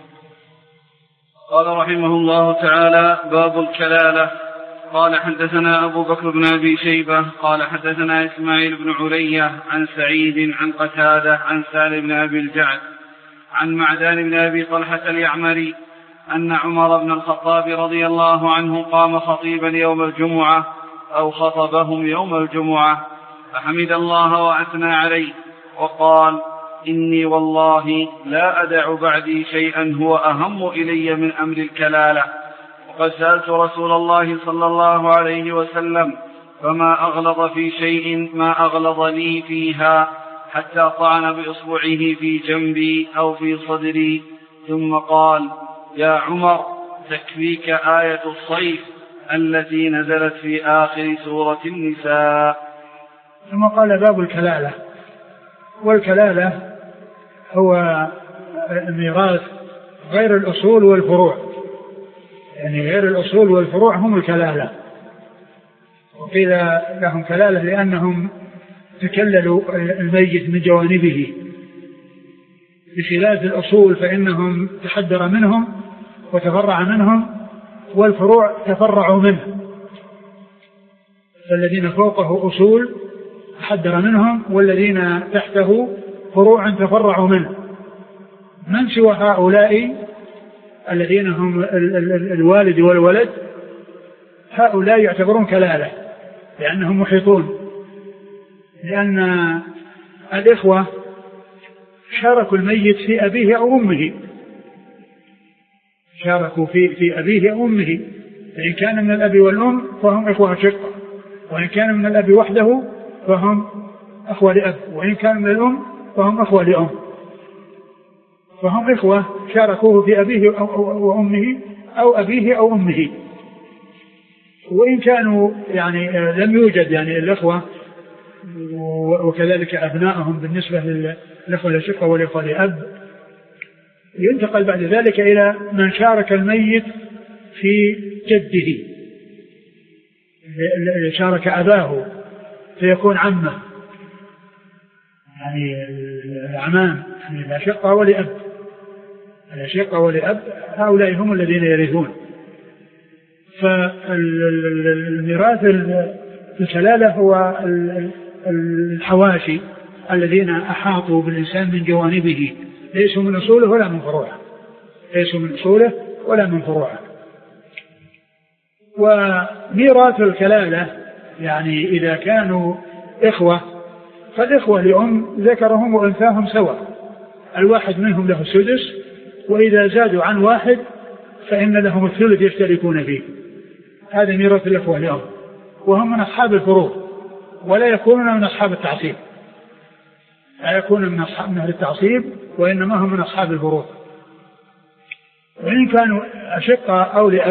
قال رحمه الله تعالى باب الكلالة. قال حدثنا أبو بكر بن أبي شيبة قال حدثنا إسماعيل بن علية عن سعيد عن قتادة عن سالم بن أبي الجعد عن معدان بن أبي طلحة اليعمري أن عمر بن الخطاب رضي الله عنه قام خطيبا يوم الجمعة أو خطبهم يوم الجمعة فحمد الله وأثنى عليه وقال إني والله لا أدع بعدي شيئا هو أهم إلي من أمر الكلالة وقد سألت رسول الله صلى الله عليه وسلم فما أغلظ في شيء ما أغلظ لي فيها حتى طعن بإصبعه في جنبي أو في صدري ثم قال يا عمر تكفيك آية الصيف التي نزلت في آخر سورة النساء. ثم قال باب الكلالة. والكلالة هو ميراث غير الأصول والفروع يعني غير الأصول والفروع هم الكلالة وقيل لهم كلالة لأنهم تكللوا الميت من جوانبه بخلاف الأصول فإنهم تحدر منهم وتفرع منهم والفروع تفرعوا منه فالذين فوقه أصول تحدر منهم والذين تحته فروع تفرعوا منه. من سوى هؤلاء الذين هم الوالد والولد هؤلاء يعتبرون كلالة لأنهم محيطون لأن الإخوة شاركوا الميت في أبيه أو أمه شاركوا في أبيه أو أمه فإن كان من الأب والأم فهم إخوة شقة وإن كان من الأب وحده فهم أخوة لأب وإن كان من الأم فهم أخوة لأم فهم إخوة شاركوه في أبيه وأمه أو أبيه أو أمه وإن كانوا يعني لم يوجد يعني الأخوة وكذلك أبنائهم بالنسبة للأخوة الشقة والأخوة لأب ينتقل بعد ذلك إلى من شارك الميت في جده شارك أباه فيكون عمه يعني الأعمام يعني لا شقة ولأب لا شقة ولأب هؤلاء هم الذين يرثون. فالميراث الكلالة هو الحواشي الذين أحاطوا بالإنسان من جوانبه ليسوا من أصوله ولا من فروعه ليسوا من أصوله ولا من فروعه. وميراث الكلالة يعني إذا كانوا إخوة فالإخوة لأم ذكرهم وأنثاهم سواء الواحد منهم له السدس وإذا زادوا عن واحد فإن لهم الثلث يشتركون فيه. هذا ميراث الإخوة لأم وهم من أصحاب الفروض ولا يكونون من أصحاب التعصيب لا يكونون من أهل التعصيب وإنما هم من أصحاب الفروض. وإن كانوا أشقة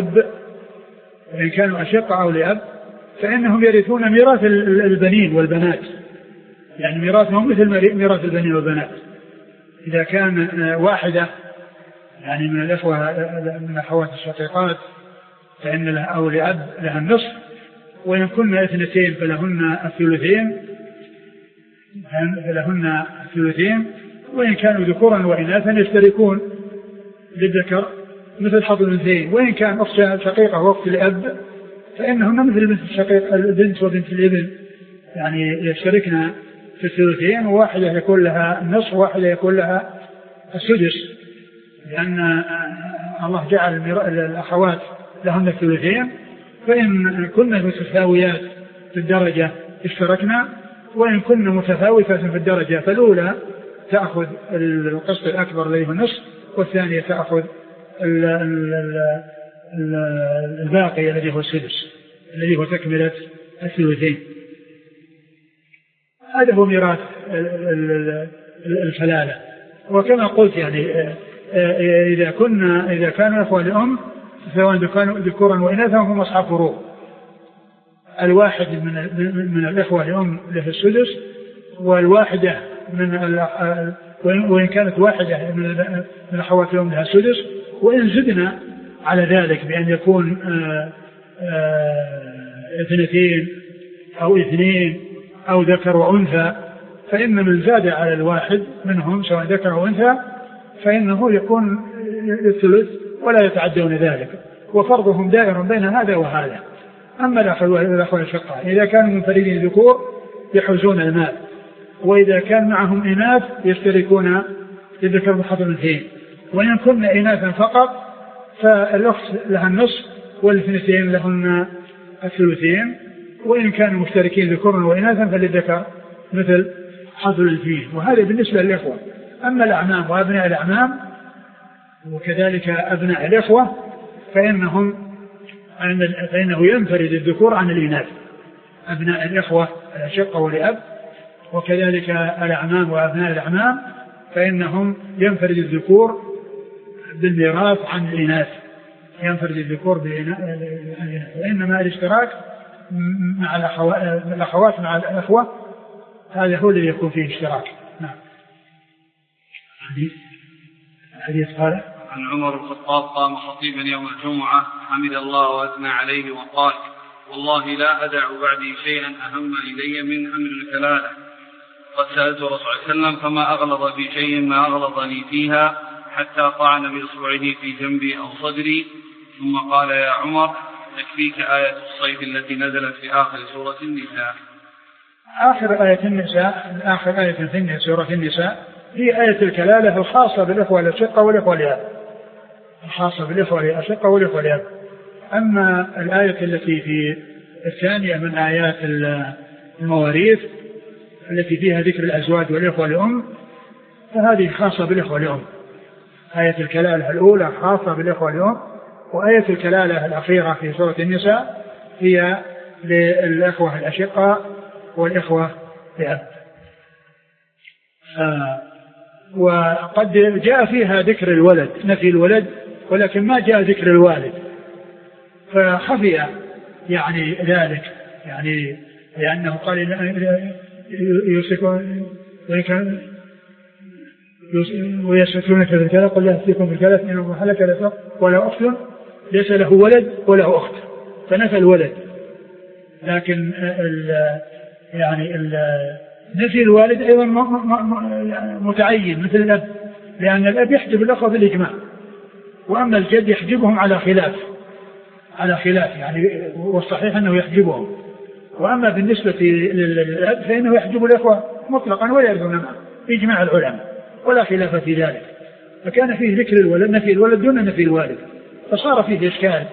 أو لأب فإنهم يرثون ميراث البنين والبنات يعني ميراثهم مثل ميراث البنين والبنات. إذا كان واحدة يعني من الأخوة من الأخوات الشقيقات فإن لها أو لأب لها النصف وإن كنا اثنتين فلهن الثلثين وإن كانوا ذكورا وإناثا يشتركون للذكر مثل حظ الأنثيين. وإن كان أخت شقيقة وأخت الأب فإنهن مثل بنت الشقيق البنت وبنت الابن، يعني يشتركن في الثلثين، وواحدة يكون لها النصف وواحدة يكون لها السدس، لأن الله جعل الأخوات لهن الثلثين، فإن كن متساويات في الدرجة اشتركنا، وإن كن متفاوتة في الدرجة فالأولى تأخذ القسط الأكبر الذي هو النصف، والثانية تأخذ الباقي الذي هو السدس الذي هو تكملة الثلثين. هذا هو ميراث الكلالة. وكما قلت يعني إذا كانوا إخوة لأم سواء كانوا ذكورا وإناثا هم أصحاب فروض. الواحد من الإخوة لأم له السدس، والواحدة وإن كانت واحدة من الأخوات لأم لها السدس، وإن زدنا على ذلك بأن يكون 2 أو 2 أو ذكر وأنثى، فإن من زاد على الواحد منهم سواء ذكر أو أنثى فإنه يكون الثلث ولا يتعدون ذلك، وفرضهم دائر بين هذا وهذا. أما الأخوة الشقة إذا كانوا منفردين ذكور يحوزون المال، وإذا كان معهم إناث يشتركون يذكر بحظ الأنثيين، وإن كن إناثا فقط فالأخت لها النصف والاثنتين لهن الثلثين، وإن كانوا مشتركين ذكورا وإناثا فللذكر مثل حظ الأنثيين. وهذا بالنسبة للإخوة. أما الأعمام وأبناء الأعمام وكذلك أبناء الإخوة فإنه ينفرد الذكور عن الإناث. أبناء الإخوة الأشقة والأب وكذلك الأعمام وأبناء الأعمام فإنهم ينفرد الذكور بالميراث عن الإناث، ينفرد الذكور بالإناث، وإنما الاشتراك مع الأخوات مع الأخوة هذا هو الذي يكون فيه اشتراك. نعم. حديث قال عن عمر بن الخطاب قام خطيبا يوم الجمعة حمد الله وأثنى عليه وقال: والله لا أدع بعدي شيئا أهم إلي من أمر الكلالة. قد سألت رسول الله صلى الله عليه وسلم فما أغلظ في شيء ما أغلظني فيها حتى طعن بإصبعه في جنبي أو صدري، ثم قال: يا عمر تكفيك آية الصيف التي نزلت في آخر سورة النساء. آخر آية في سورة النساء هي آية الكلالة الخاصة بالإخوة الأشقة والإخوة الأب، الخاصة بالإخوة الأشقة والإخوة الأب. أما الآية التي في الثانية من آيات المواريث التي فيها ذكر الأزواج والإخوة الأم فهذه خاصة بالإخوة الأم. آية الكلالة الأولى خاصة بالإخوة الأم، وآية الكلالة الأخيرة في سورة النساء هي للإخوة الأشقة والإخوة الأب. وقد جاء فيها ذكر الولد، نفي الولد، ولكن ما جاء ذكر الوالد، فخفي يعني ذلك، يعني لأنه قال ويسفتونك في الكلام قل لا أفتيكم في الكلام إنه هلك ولا أخت ليس له ولد ولا أخت، فنفى الولد. لكن نفي الوالد أيضا متعين مثل الأب، لأن الأب يحجب الأخوة بالإجماع، وأما الجد يحجبهم على خلاف يعني، والصحيح أنه يحجبهم. وأما بالنسبة للأب فإنه يحجب الأخوة مطلقا ولا يرضون معه بإجماع العلماء ولا خلاف في ذلك. فكان فيه ذكر الولد، نفي الولد دون نفي الوالد، فصار فيه إشكال.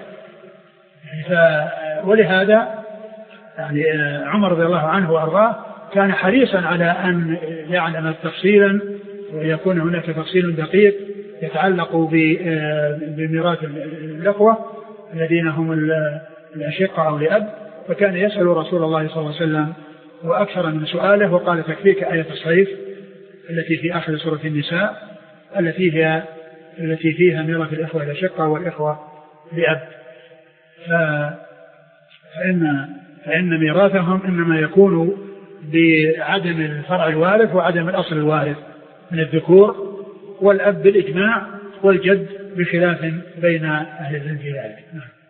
ولهذا يعني عمر رضي الله عنه وأرضاه كان حريصا على أن يعلم تفصيلا ويكون هناك تفصيل دقيق يتعلق بميراث الأخوة الذين هم الأشقة أو الأب، فكان يسأل رسول الله صلى الله عليه وسلم وأكثر من سؤاله، وقال: تكفيك آية الصيف التي في آخر سورة النساء التي فيها ميراث الإخوة الأشقة والإخوة لأب. فإن ميراثهم إنما يكون بعدم الفرع الوارث وعدم الأصل الوارث من الذكور، والأب بالإجماع، والجد بخلاف بين أهل العلم في ذلك.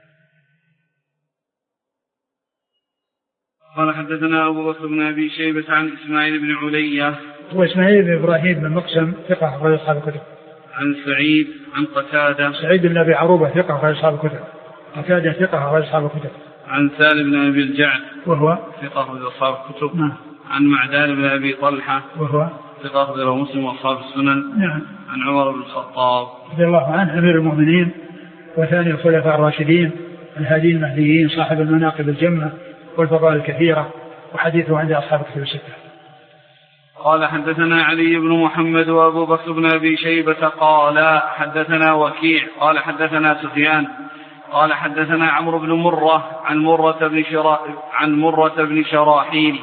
قال: حدثنا أبو بكر بن أبي شيبة عن إسماعيل بن علية وإسماعيل بن إبراهيم بن مقسم ثقة أخرج أصحاب الكتب. عن سعيد عن قتادة سعيد بن أبي عروبة ثقة أخرج أصحاب الكتب. قتادة ثقة أخرج أصحاب الكتب. عن سالم بن أبي الجعد وهو ثقة من أصحاب الكتب. نعم. عن معدان بن أبي طلحة وهو ثقة من مسلم وأصحاب السنن. نعم. عن عمر بن الخطاب رضي الله عنه أمير المؤمنين وثاني الخلفاء الراشدين الهادين المهديين صاحب المناقب الجمة والفضائل الكثيرة، وحديثه عند أصحاب الكتب الستة. قال حدثنا علي بن محمد وأبو بكر بن أبي شيبة قال حدثنا وكيع قال حدثنا سفيان قال حدثنا عمرو بن مرة عن مرة بن شراحيل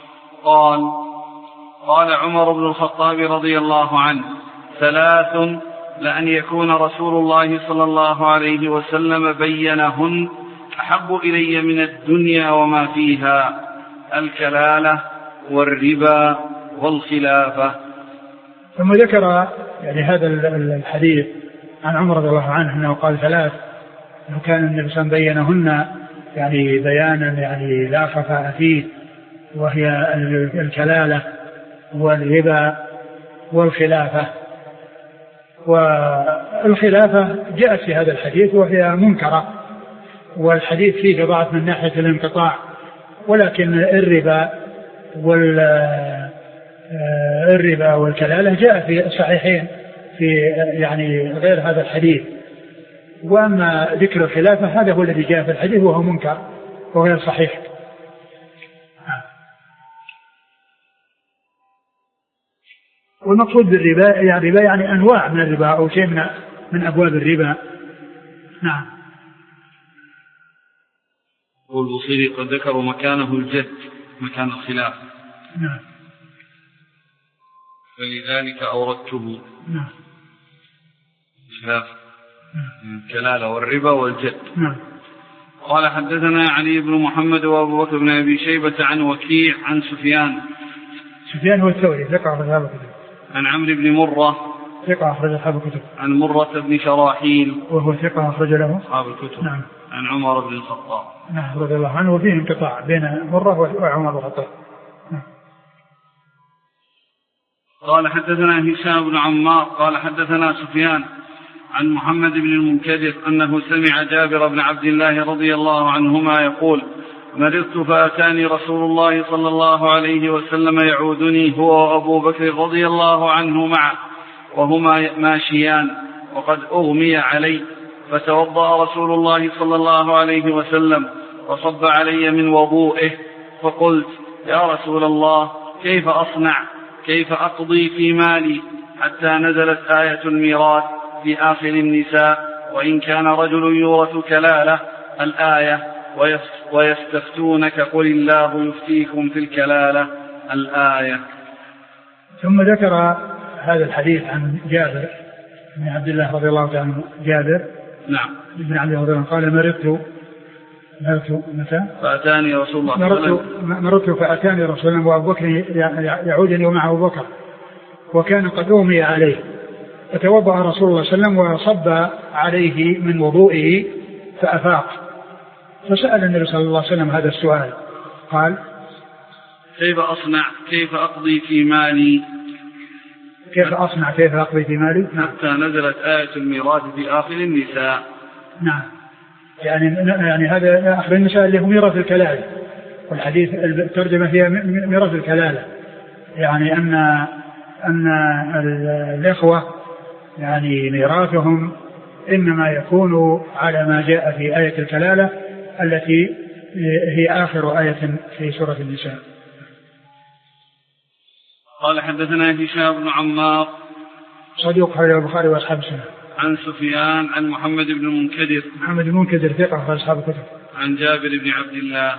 قال عمر بن الخطاب رضي الله عنه: 3 لأن يكون رسول الله صلى الله عليه وسلم بينهن أحب إلي من الدنيا وما فيها: الكلالة والربا والخلافة. ثم ذكر يعني هذا الحديث عن عمر رضي الله عنه أنه قال 3 أنه كان النبي صلى الله عليه وسلم بينهن يعني بيانا يعني لا خفاء فيه، وهي الكلالة والربا والخلافة. والخلافة جاءت في هذا الحديث وهي منكرة، والحديث فيه ضعف من ناحية الانقطاع، ولكن الربا والكلالة جاء في الصحيحين في يعني غير هذا الحديث. وأما ذكر الخلافة هذا هو الذي جاء في الحديث وهو منكر وغير صحيح. والمقصود بالربا يعني الربا يعني أنواع من الربا أو شيء من أبواب الربا. نعم. والبصيري قد ذكروا مكانه الجد مكان الخلاف. نعم. فلذلك أوردته. نعم. خلاف الكلالة والربا والجد. نعم. قال حدثنا علي بن محمد وأبو بكر بن أبي شيبة عن وكيع عن سفيان هو الثوري ثقة أخرج أصحاب الكتب. عن عمرو بن مرة ثقة أخرج أصحاب الكتب. عن مرة بن شراحيل وهو ثقة أخرج له أصحاب الكتب. نعم. عن عمر بن الخطاب. نعم رضي الله عنه، وفيه انقطاع بين مرة وعمر بن الخطاب. نعم. قال حدثنا هشام بن عمار قال حدثنا سفيان عن محمد بن المنكدر أنه سمع جابر بن عبد الله رضي الله عنهما يقول: مرضت فأتاني رسول الله صلى الله عليه وسلم يعودني هو وأبو بكر رضي الله عنه معه وهما ماشيان وقد أغمي علي، فتوضأ رسول الله صلى الله عليه وسلم وصب علي من وضوئه، فقلت: يا رسول الله كيف أصنع؟ كيف أقضي في مالي؟ حتى نزلت آية الميراث في آخر النساء: وإن كان رجل يورث كلالة الآية، ويستفتونك قل الله يفتيكم في الكلالة الآية. ثم ذكر هذا الحديث عن جابر بن عبد الله رضي الله عنه. جابر نعم بن عبد الله رضي الله قال: مرضت متى؟ فأتاني رسول الله مرضت فأتاني رسول الله وأبو بكر يعودني ومعه أبو بكر وكان قد أغمي عليه، فتوضأ رسول الله صلى الله عليه وسلم وصب عليه من وضوئه فأفاق، فسأل النبي صلى الله عليه وسلم هذا السؤال، قال: كيف أصنع؟ كيف أقضي في مالي؟ كيف أصنع؟ كيف أقضي في مالي؟ حتى نزلت آية الميراث في آخر النساء. نعم. يعني هذا آخر النساء اللي هو ميراث الكلالة، والحديث الترجمة فيها ميراث الكلالة، يعني أن الإخوة يعني ميراثهم إنما يكون على ما جاء في آية الكلالة التي هي آخر آية في سورة النساء. قال حدثنا هشام بن عمار صديق حول البخاري وأصحاب السنة. عن سفيان عن محمد بن المنكدر. محمد بن المنكدر ثقة في أصحاب الكتب. عن جابر بن عبد الله.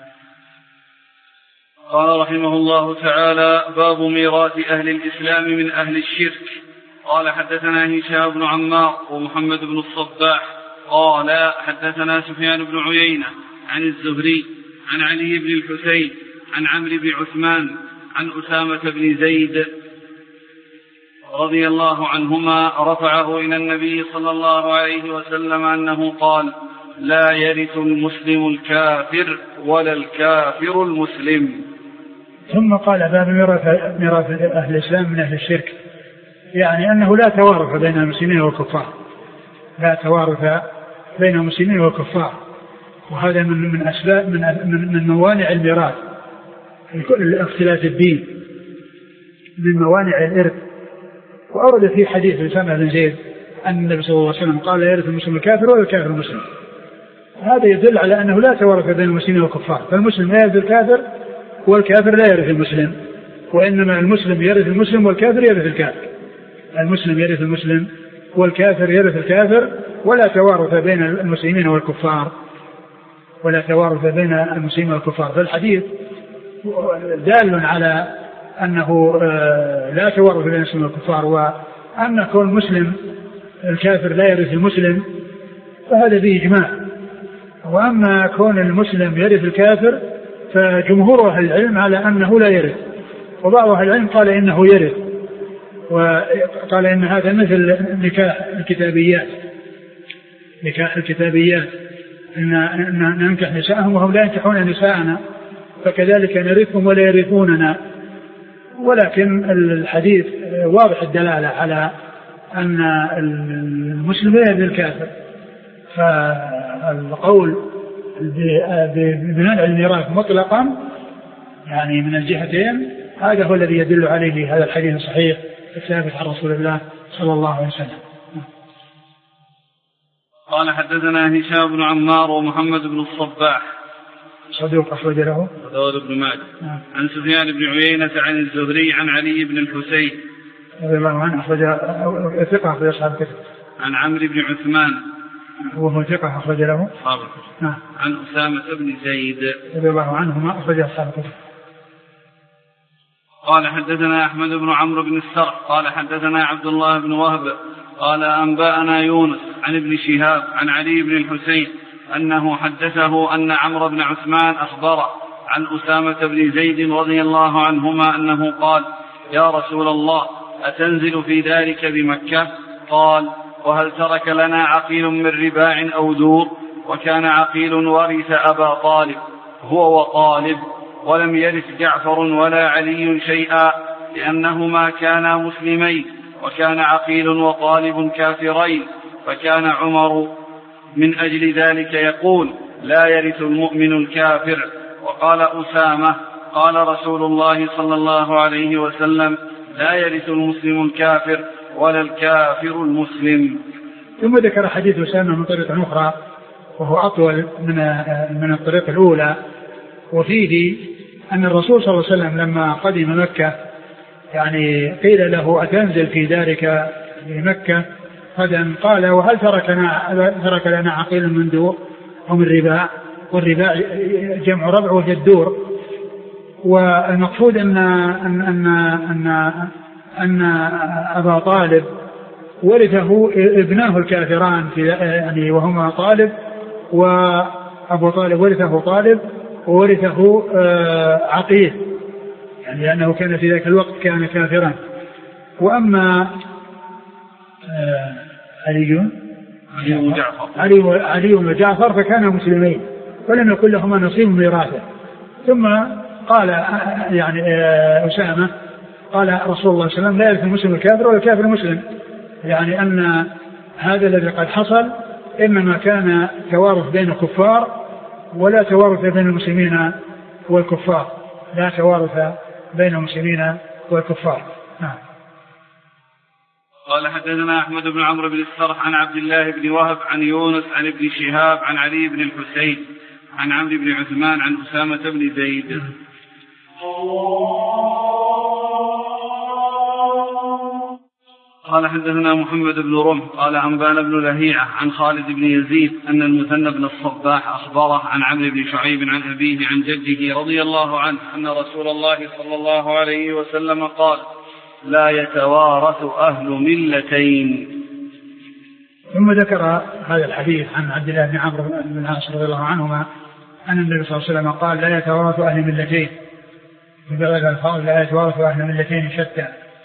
قال رحمه الله تعالى: باب ميراث أهل الإسلام من أهل الشرك. قال حدثنا هشام بن عمار ومحمد بن الصباح قال حدثنا سفيان بن عيينة عن الزهري عن علي بن الحسين عن عمرو بن عثمان عن أسامة بن زيد رضي الله عنهما رفعه إلى النبي صلى الله عليه وسلم أنه قال: لا يرث المسلم الكافر ولا الكافر المسلم. ثم قال: باب ميراث أهل الإسلام من أهل الشرك، يعني أنه لا توارث بين المسلمين والكفار، لا توارث بين المسلمين والكفار، وهذا من أسباب من موانع الميراث، اختلاف الدين من موانع الإرث. وأورد في حديث أسامة بن زيد أن النبي صلى الله عليه وسلم قال لا يرث المسلم الكافر ولا الكافر المسلم. هذا يدل على أنه لا توارث بين المسلمين والكفار، فالمسلم لا يرث الكافر والكافر لا يرث المسلم، وإنما المسلم يرث المسلم والكافر يرث الكافر. المسلم يرث المسلم والكافر يرث الكافر، ولا توارث بين المسلمين والكفار، ولا توارث بين المسلمين والكفار. فالحديث دال على أنه لا توارث بين المسلمين والكفار، وأن كون المسلم الكافر لا يرث المسلم فهذا به إجماع. وأما كون المسلم يرث الكافر فجمهور أهل العلم على أنه لا يرث، وبعض أهل العلم قال إنه يرث، وقال إن هذا مثل نكاح الكتابيات، نكاح الكتابيات إن ننكح نساءهم وهم لا ينكحون نساءنا، فكذلك نرثهم ولا يرثوننا. ولكن الحديث واضح الدلالة على أن المسلم لا يرث الكافر، فالقول بمنع الميراث مطلقا يعني من الجهتين هذا هو الذي يدل عليه هذا الحديث الصحيح الثابت عن رسول الله صلى الله عليه وسلم. قال حدثنا هشام بن عمار ومحمد بن الصباح صدوق أخرج له داود بن ماجه عن سفيان بن عيينة عن الزهري عن علي بن الحسين رضي الله عنه أخرج ثقة أخرج أصحاب الكتب. عن عمرو بن عثمان وهو ثقة أخرج له عن أسامة بن زيد رضي الله عنهما أخرج أصحاب الكتب. قال حدثنا أحمد بن عمرو بن السرح قال حدثنا عبد الله بن وهب قال أنبأنا يونس عن ابن شهاب عن علي بن الحسين أنه حدثه أن عمرو بن عثمان أخبره عن أسامة بن زيد رضي الله عنهما أنه قال يا رسول الله أتنزل في ذلك بمكة؟ قال وهل ترك لنا عقيل من رباع أو دور؟ وكان عقيل ورث أبا طالب هو وطالب، ولم يرث جعفر ولا علي شيئا لأنهما كانا مسلمين، وكان عقيل وطالب كافرين، فكان عمر من أجل ذلك يقول لا يرث المؤمن الكافر. وقال أسامة قال رسول الله صلى الله عليه وسلم لا يرث المسلم الكافر ولا الكافر المسلم. ثم ذكر حديث أسامة من طريقة أخرى وهو أطول من الطريق الأولى، وفيه أن الرسول صلى الله عليه وسلم لما قدم مكة يعني قيل له أتنزل في دارك بمكة غدا؟ قال وهل ترك لنا عقيل من دور أو من رباع؟ والرباع جمع ربع وهي الدور. والمقصود أن أبا طالب ورثه ابناه الكافران يعني وهما طالب، وأبو طالب ورثه طالب وورثه عقيل يعني لأنه كان في ذاك الوقت كان كافرا. وأما علي وجعفر فكان مسلمين ولم يكن لهما نصيب ميراثه. ثم قال يعني أسامة قال رسول الله صلى الله عليه وسلم لا يرث المسلم الكافر ولا الكافر المسلم، يعني أن هذا الذي قد حصل إنما كان توارث بين الكفار ولا توارث بين المسلمين والكفار، لا توارث بين المسلمين والكفار. قال حدثنا أحمد بن عمرو بن السرح عن عبد الله بن وهب عن يونس عن ابن شهاب عن علي بن الحسين عن عمرو بن عثمان عن أسامة بن زيد. قال حدثنا محمد بن رمح قال أنبانا بن لهيعة عن خالد بن يزيد أن المثنى بن الصباح أخبره عن عمرو بن شعيب عن أبيه عن جده رضي الله عنه أن رسول الله صلى الله عليه وسلم قال لا يتوارث أهل ملتين. ثم ذكر هذا الحديث عن عبد الله بن عمرو بن العاص رضي الله عنهما أن النبي صلى الله عليه وسلم قال لا يتوارث أهل ملتين، قال لا يتوارث أهل ملتين شتى.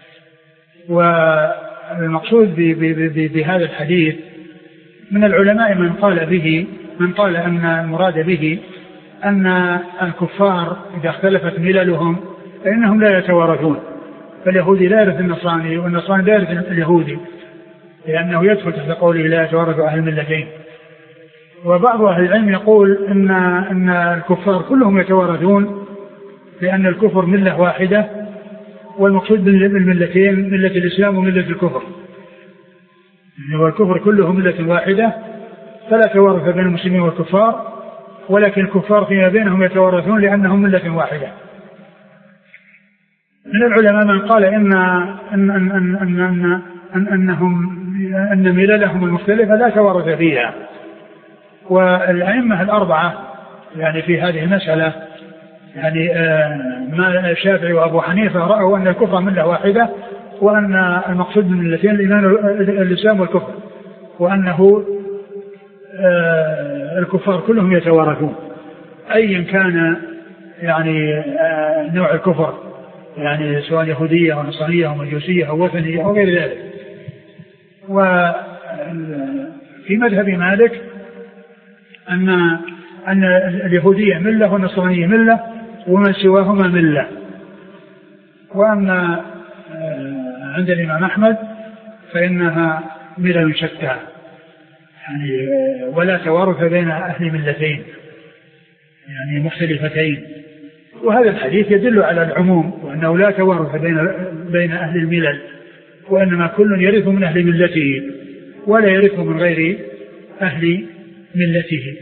والمقصود بهذا الحديث من العلماء من قال أن المراد به أن الكفار إذا اختلفت مللهم فإنهم لا يتوارثون، فاليهودي لا يرث النصراني والنصراني لا يرث اليهودي، لأنه يدخل تحت قوله لا يتوارث أهل الملتين. وبعض أهل العلم يقول إن الكفار كلهم يتوارثون، لأن الكفر ملة واحدة، والمقصود بالملتين ملة الإسلام وملة الكفر، والكفر كله ملة واحدة، فلا توارث بين المسلمين والكفار، ولكن الكفار فيما بينهم يتوارثون لأنهم ملة واحدة. من العلماء من قال أن مللهم المختلفة لا توارث فيها، والأئمة الأربعة يعني في هذه المسألة يعني ما الشافعي وأبو حنيفة رأوا أن الكفر ملة واحدة، وأن المقصود من الملتين الإسلام والكفر، وأنه الكفار كلهم يتوارثون أيا كان يعني نوع الكفر، يعني سواء يهودية أو نصرانية أو مجوسية أو وثنية أو غير ذلك. وفي مذهب مالك أن اليهودية ملة والنصرانية ملة ومن سواهما ملة. وأما عند الإمام أحمد فإنها ملل شتى، يعني ولا توارث بين أهل ملتين يعني مختلفتين. وهذا الحديث يدل على العموم، وأنه لا توارث بين أهل الملل، وإنما كل يرث من أهل ملته ولا يرث من غير أهل ملته.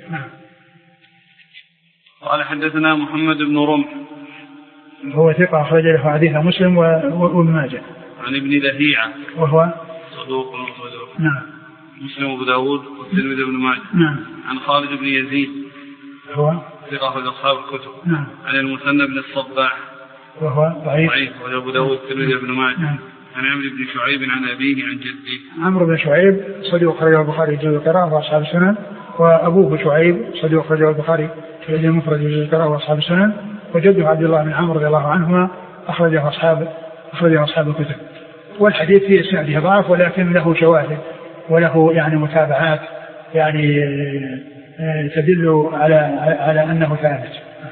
قال حدثنا محمد بن رمح هو ثقة أخرج له حديث مسلم وابن ماجه. عن ابن لهيعة وهو صدوق. نعم. مسلم وابو داود والترمذي وابن ماجه. نعم. عن خالد بن يزيد هو ثقة أخرج أصحاب الكتب. نعم. عن المثنى بن الصباح وهو ضعيف وابو داود والترمذي وابن ماجه. نعم. عن عمرو بن شعيب عن أبيه عن جده. عمرو بن شعيب صدوق أخرجه البخاري جزء القراءة وأصحاب السنن، وأبوه شعيب صدوق أخرجه البخاري في المفرد جزء القراءة وأصحاب السنن، وجده عبد الله بن عمرو رضي الله عنهما أخرجه أصحاب الكتب. والحديث في إسناده ضعف، ولكن له شواهد وله يعني متابعات يعني تدل على أنه ثابت.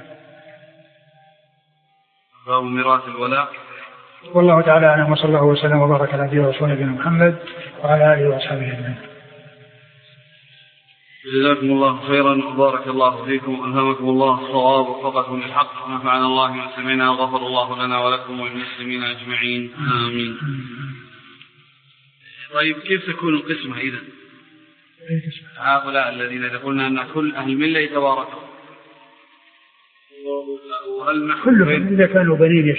باب ميراث الولاء. والله تعالى أعلم، وصلى الله وسلم وبارك على نبينا ورسولنا محمد وعلى آله وأصحابه أجمعين. جزاكم الله خيرا وبارك الله فيكم، ألهمكم الله الصواب ووفقكم للحق، ونفعنا الله بما سمعنا وغفر الله لنا ولكم وللمسلمين أجمعين آمين. طيب كيف تكون القسمة إذا؟ هؤلاء الذين قلنا أن كل أهل الملة يتوارثون، كلهم إذا كانوا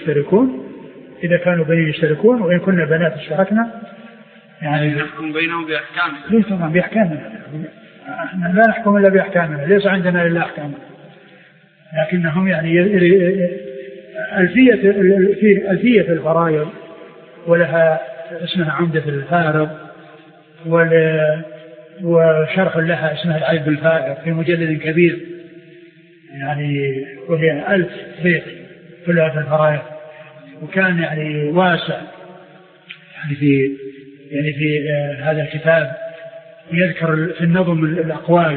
بنين يشتركون، وإن كنا بنات اشتركنا يعني نحكم بينهم بأحكامنا. ليس طبعا بأحكامنا، نحن لا نحكم إلا بأحكامنا، ليس عندنا إلا أحكامنا، لكنهم يعني ألفية الفرائض، ولها اسمها عمدة الفارض، وشرح لها اسمها العيب الفائق في مجلد كبير يعني، وهي 1000 بيت كلها في الفرائض. وكان يعني واسع يعني في هذا الكتاب يذكر في النظم الأقوال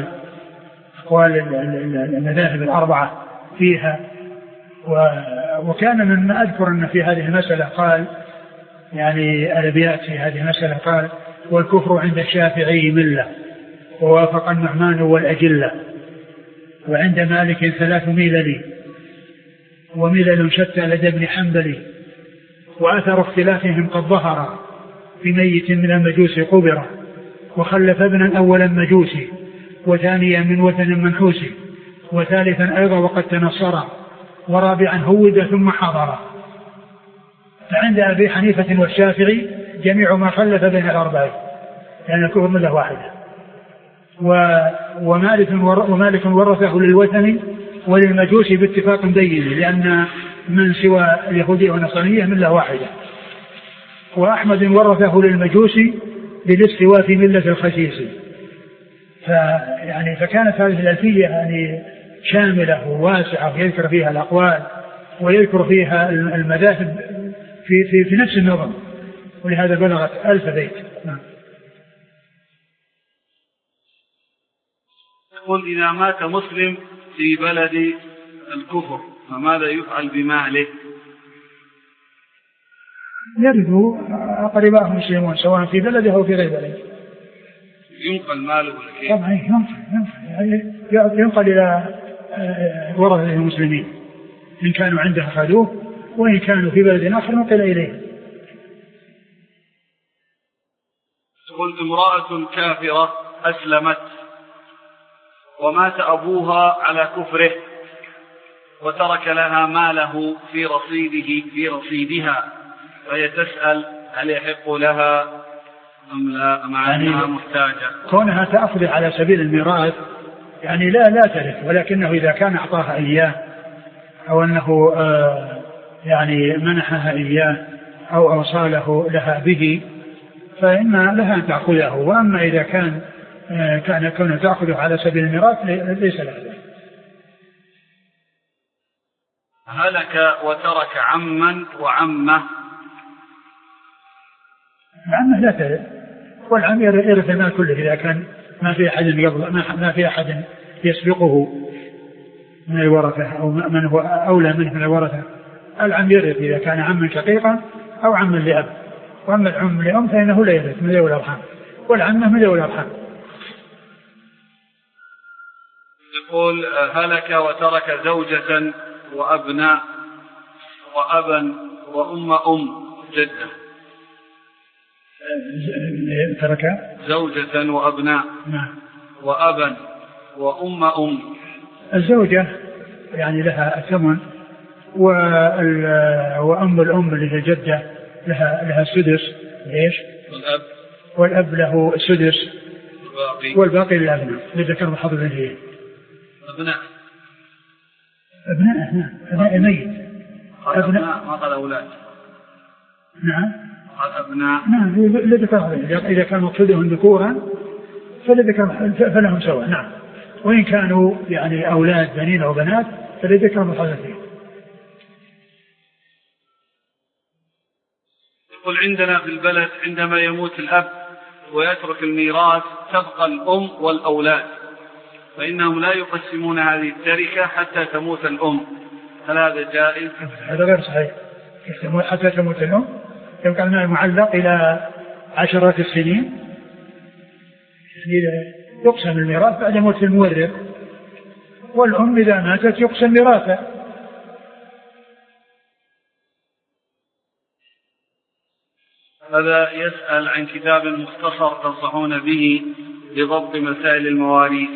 المذاهب الأربعة فيها. وكان مما أذكر أن في هذه المسألة قال يعني الأبيات في هذه المسألة قال: والكفر عند الشافعي ملة، ووافق النعمان والأجلة، وعند مالك 3 ملل، وملل شتى لدى ابن حنبل، وأثر اختلافهم قد ظهر في ميت من المجوس قبر، وخلف ابنا أولا مجوسي، وثانيا من وثن منحوسي، وثالثا أيضا وقد تنصر، ورابعا هود ثم حضر. فعند أبي حنيفة والشافعي جميع ما خلف بين الأربعين، لأن الكفر ملة واحدة. ومالك ورثه للوثن وللمجوس باتفاق بين، لأن من سوى اليهودية والنصرانية ملة واحدة. وأحمد ورثه للمجوس بالاستواء في ملة الخسيس. فكانت هذه الألفية يعني شاملة وواسعة، يذكر فيها الأقوال ويذكر فيها المذاهب في نفس النظم، ولهذا بلغت 1000 بيت. يقول: إذا مات مسلم في بلد الكفر فماذا يفعل بماله؟ يرث أقرباء مسلمون سواء في بلده أو في غير بلده. ينقل ماله ولا كيف؟ طبعا ينقل ينقل إلى ورثة المسلمين إن كانوا عنده أخذوه، وإن كانوا في بلد آخر نقل إليه. قلت امرأة كافرة أسلمت ومات أبوها على كفره وترك لها ماله في رصيدها، فهي تسأل هل يحق لها أم لا، مع أنها محتاجة؟ كونها تأخذ على سبيل الميراث يعني لا ترث، ولكنه إذا كان أعطاها إياه أو أنه يعني منحها إياه أو أوصاله لها به فإن لها أن تأخذه. وأما إذا كان كونه تأخذه على سبيل الميراث ليس لها ذلك. هلك وترك عما وعمه. عمه لا ترث، والعم يرث المال كله إذا كان ما في أحد يسبقه من الورثة أو من هو أولى منه من الورثة. العم يرث إذا كان عما شقيقا أو عما لأب، وأما العم لأم فإنه لا يرث من ذوي الأرحام، والعمة من ذوي الأرحام. يقول هلك وترك زوجة وأبناء وأبا وأم جدة. ترك زوجة وأبناء وأبا وأم. الزوجة يعني لها الثمن، وأم الأم اللي هي جدة لها السدس. ليش؟ والأب له السدس، والباقي للأبناء للذكر بحظ الأنثيين. أبناء الميت. أبناء ما قال أولاد. نعم قال أبناء. نعم للذكر، إذا كان مقصودهم ذكورا فلهم سواء. نعم، وإن كانوا يعني أولاد بنين أو بنات فللذكر بحظ الأنثيين. يقول عندنا في البلد عندما يموت الأب ويترك الميراث تبقى الأم والأولاد، فإنهم لا يقسمون هذه التركة حتى تموت الأم، هل هذا جائز؟ هذا غير صحيح. حتى تموت الأم يبقى المال معلق إلى عشرات السنين، يقسم الميراث بعد موت المورث، والأم إذا ماتت يقسم ميراثه. هذا يسأل عن كتاب مختصر تنصحون به لضبط مسائل المواريث.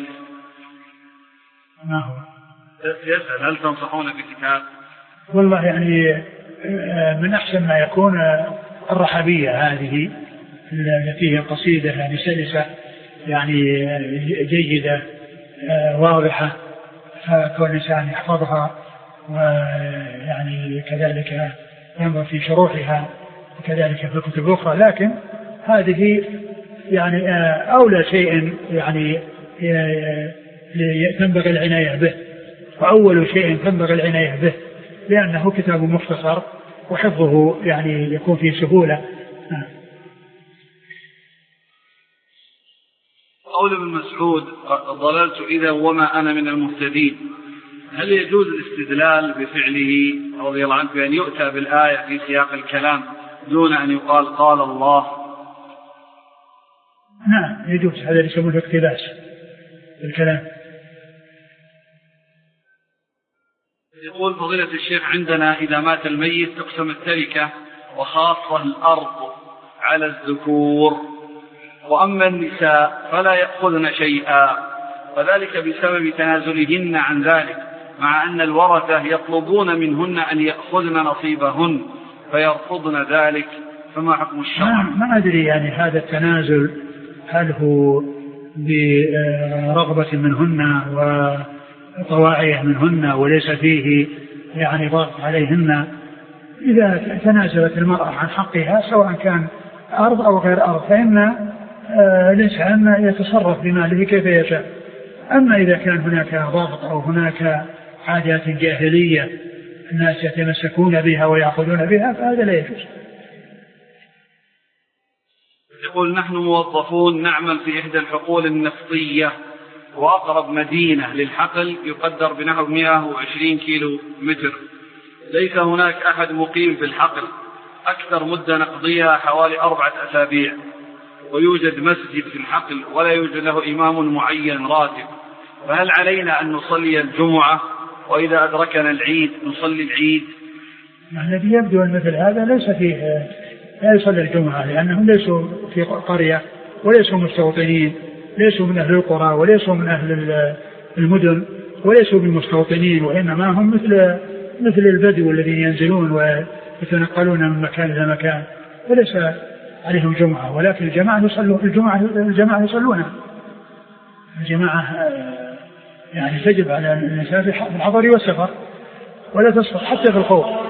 ما هو؟ يسأل هل تنصحون بكتاب؟ والله يعني من أحسن ما يكون الرحبية هذه التي هي قصيدة يعني سلسة يعني جيدة واضحة، فكل إنسان يحفظها ويعني كذلك ينظر في شروحها وكذلك في الكتب الأخرى. لكن هذه يعني أولى شيء يعني تنبغي العناية به، وأول شيء تنبغي العناية به، لأنه كتاب مختصر وحفظه يعني يكون فيه سهولة. قول ابن مسعود ضللت إذا وما أنا من المهتدين، هل يجوز الاستدلال بفعله رضي الله عنه بأن يؤتى بالآية في سياق الكلام دون أن يقال قال الله؟ نعم يجوز، هذا اللي يسمونه اقتباس الكلام. يقول فضيلة الشيخ عندنا إذا مات الميت تقسم التركة وخاصة الأرض على الذكور، وأما النساء فلا يأخذن شيئا، وذلك بسبب تنازلهن عن ذلك، مع أن الورثة يطلبون منهن أن يأخذن نصيبهن فيرفضن ذلك، فما حكم الشرع؟ ما أدري يعني هذا التنازل هل هو برغبة منهن وطواعية منهن وليس فيه يعني ضغط عليهن. إذا تنازلت المرأة عن حقها سواء كان أرض أو غير أرض فإن الإنسان يتصرف بماله كيف يشاء. أما إذا كان هناك ضغط أو هناك عادات جاهلية الناس يتمسكون بها ويأخذون بها فهذا لا يجوز. يقول نحن موظفون نعمل في إحدى الحقول النفطية، وأقرب مدينة للحقل يقدر بنحو 120 كيلو متر، ليس هناك أحد مقيم في الحقل، أكثر مدة نقضيها حوالي 4 أسابيع، ويوجد مسجد في الحقل ولا يوجد له إمام معين راتب، فهل علينا أن نصلي الجمعة وإذا أدركنا العيد نصلي العيد؟ الذي يبدو أن مثل هذا ليس فيه لا يصلي الجمعة، لأنهم ليسوا في قرية وليسوا مستوطنين، ليسوا من أهل القرى وليسوا من أهل المدن وليسوا بمستوطنين، وإنما هم مثل البدو الذين ينزلون ويتنقلون من مكان إلى مكان، وليس عليهم جمعة. ولكن الجماعة يصلونها. الجماعة يعني تجب على الإنسان في الحضر والسفر، ولا تصح حتى في الخوف.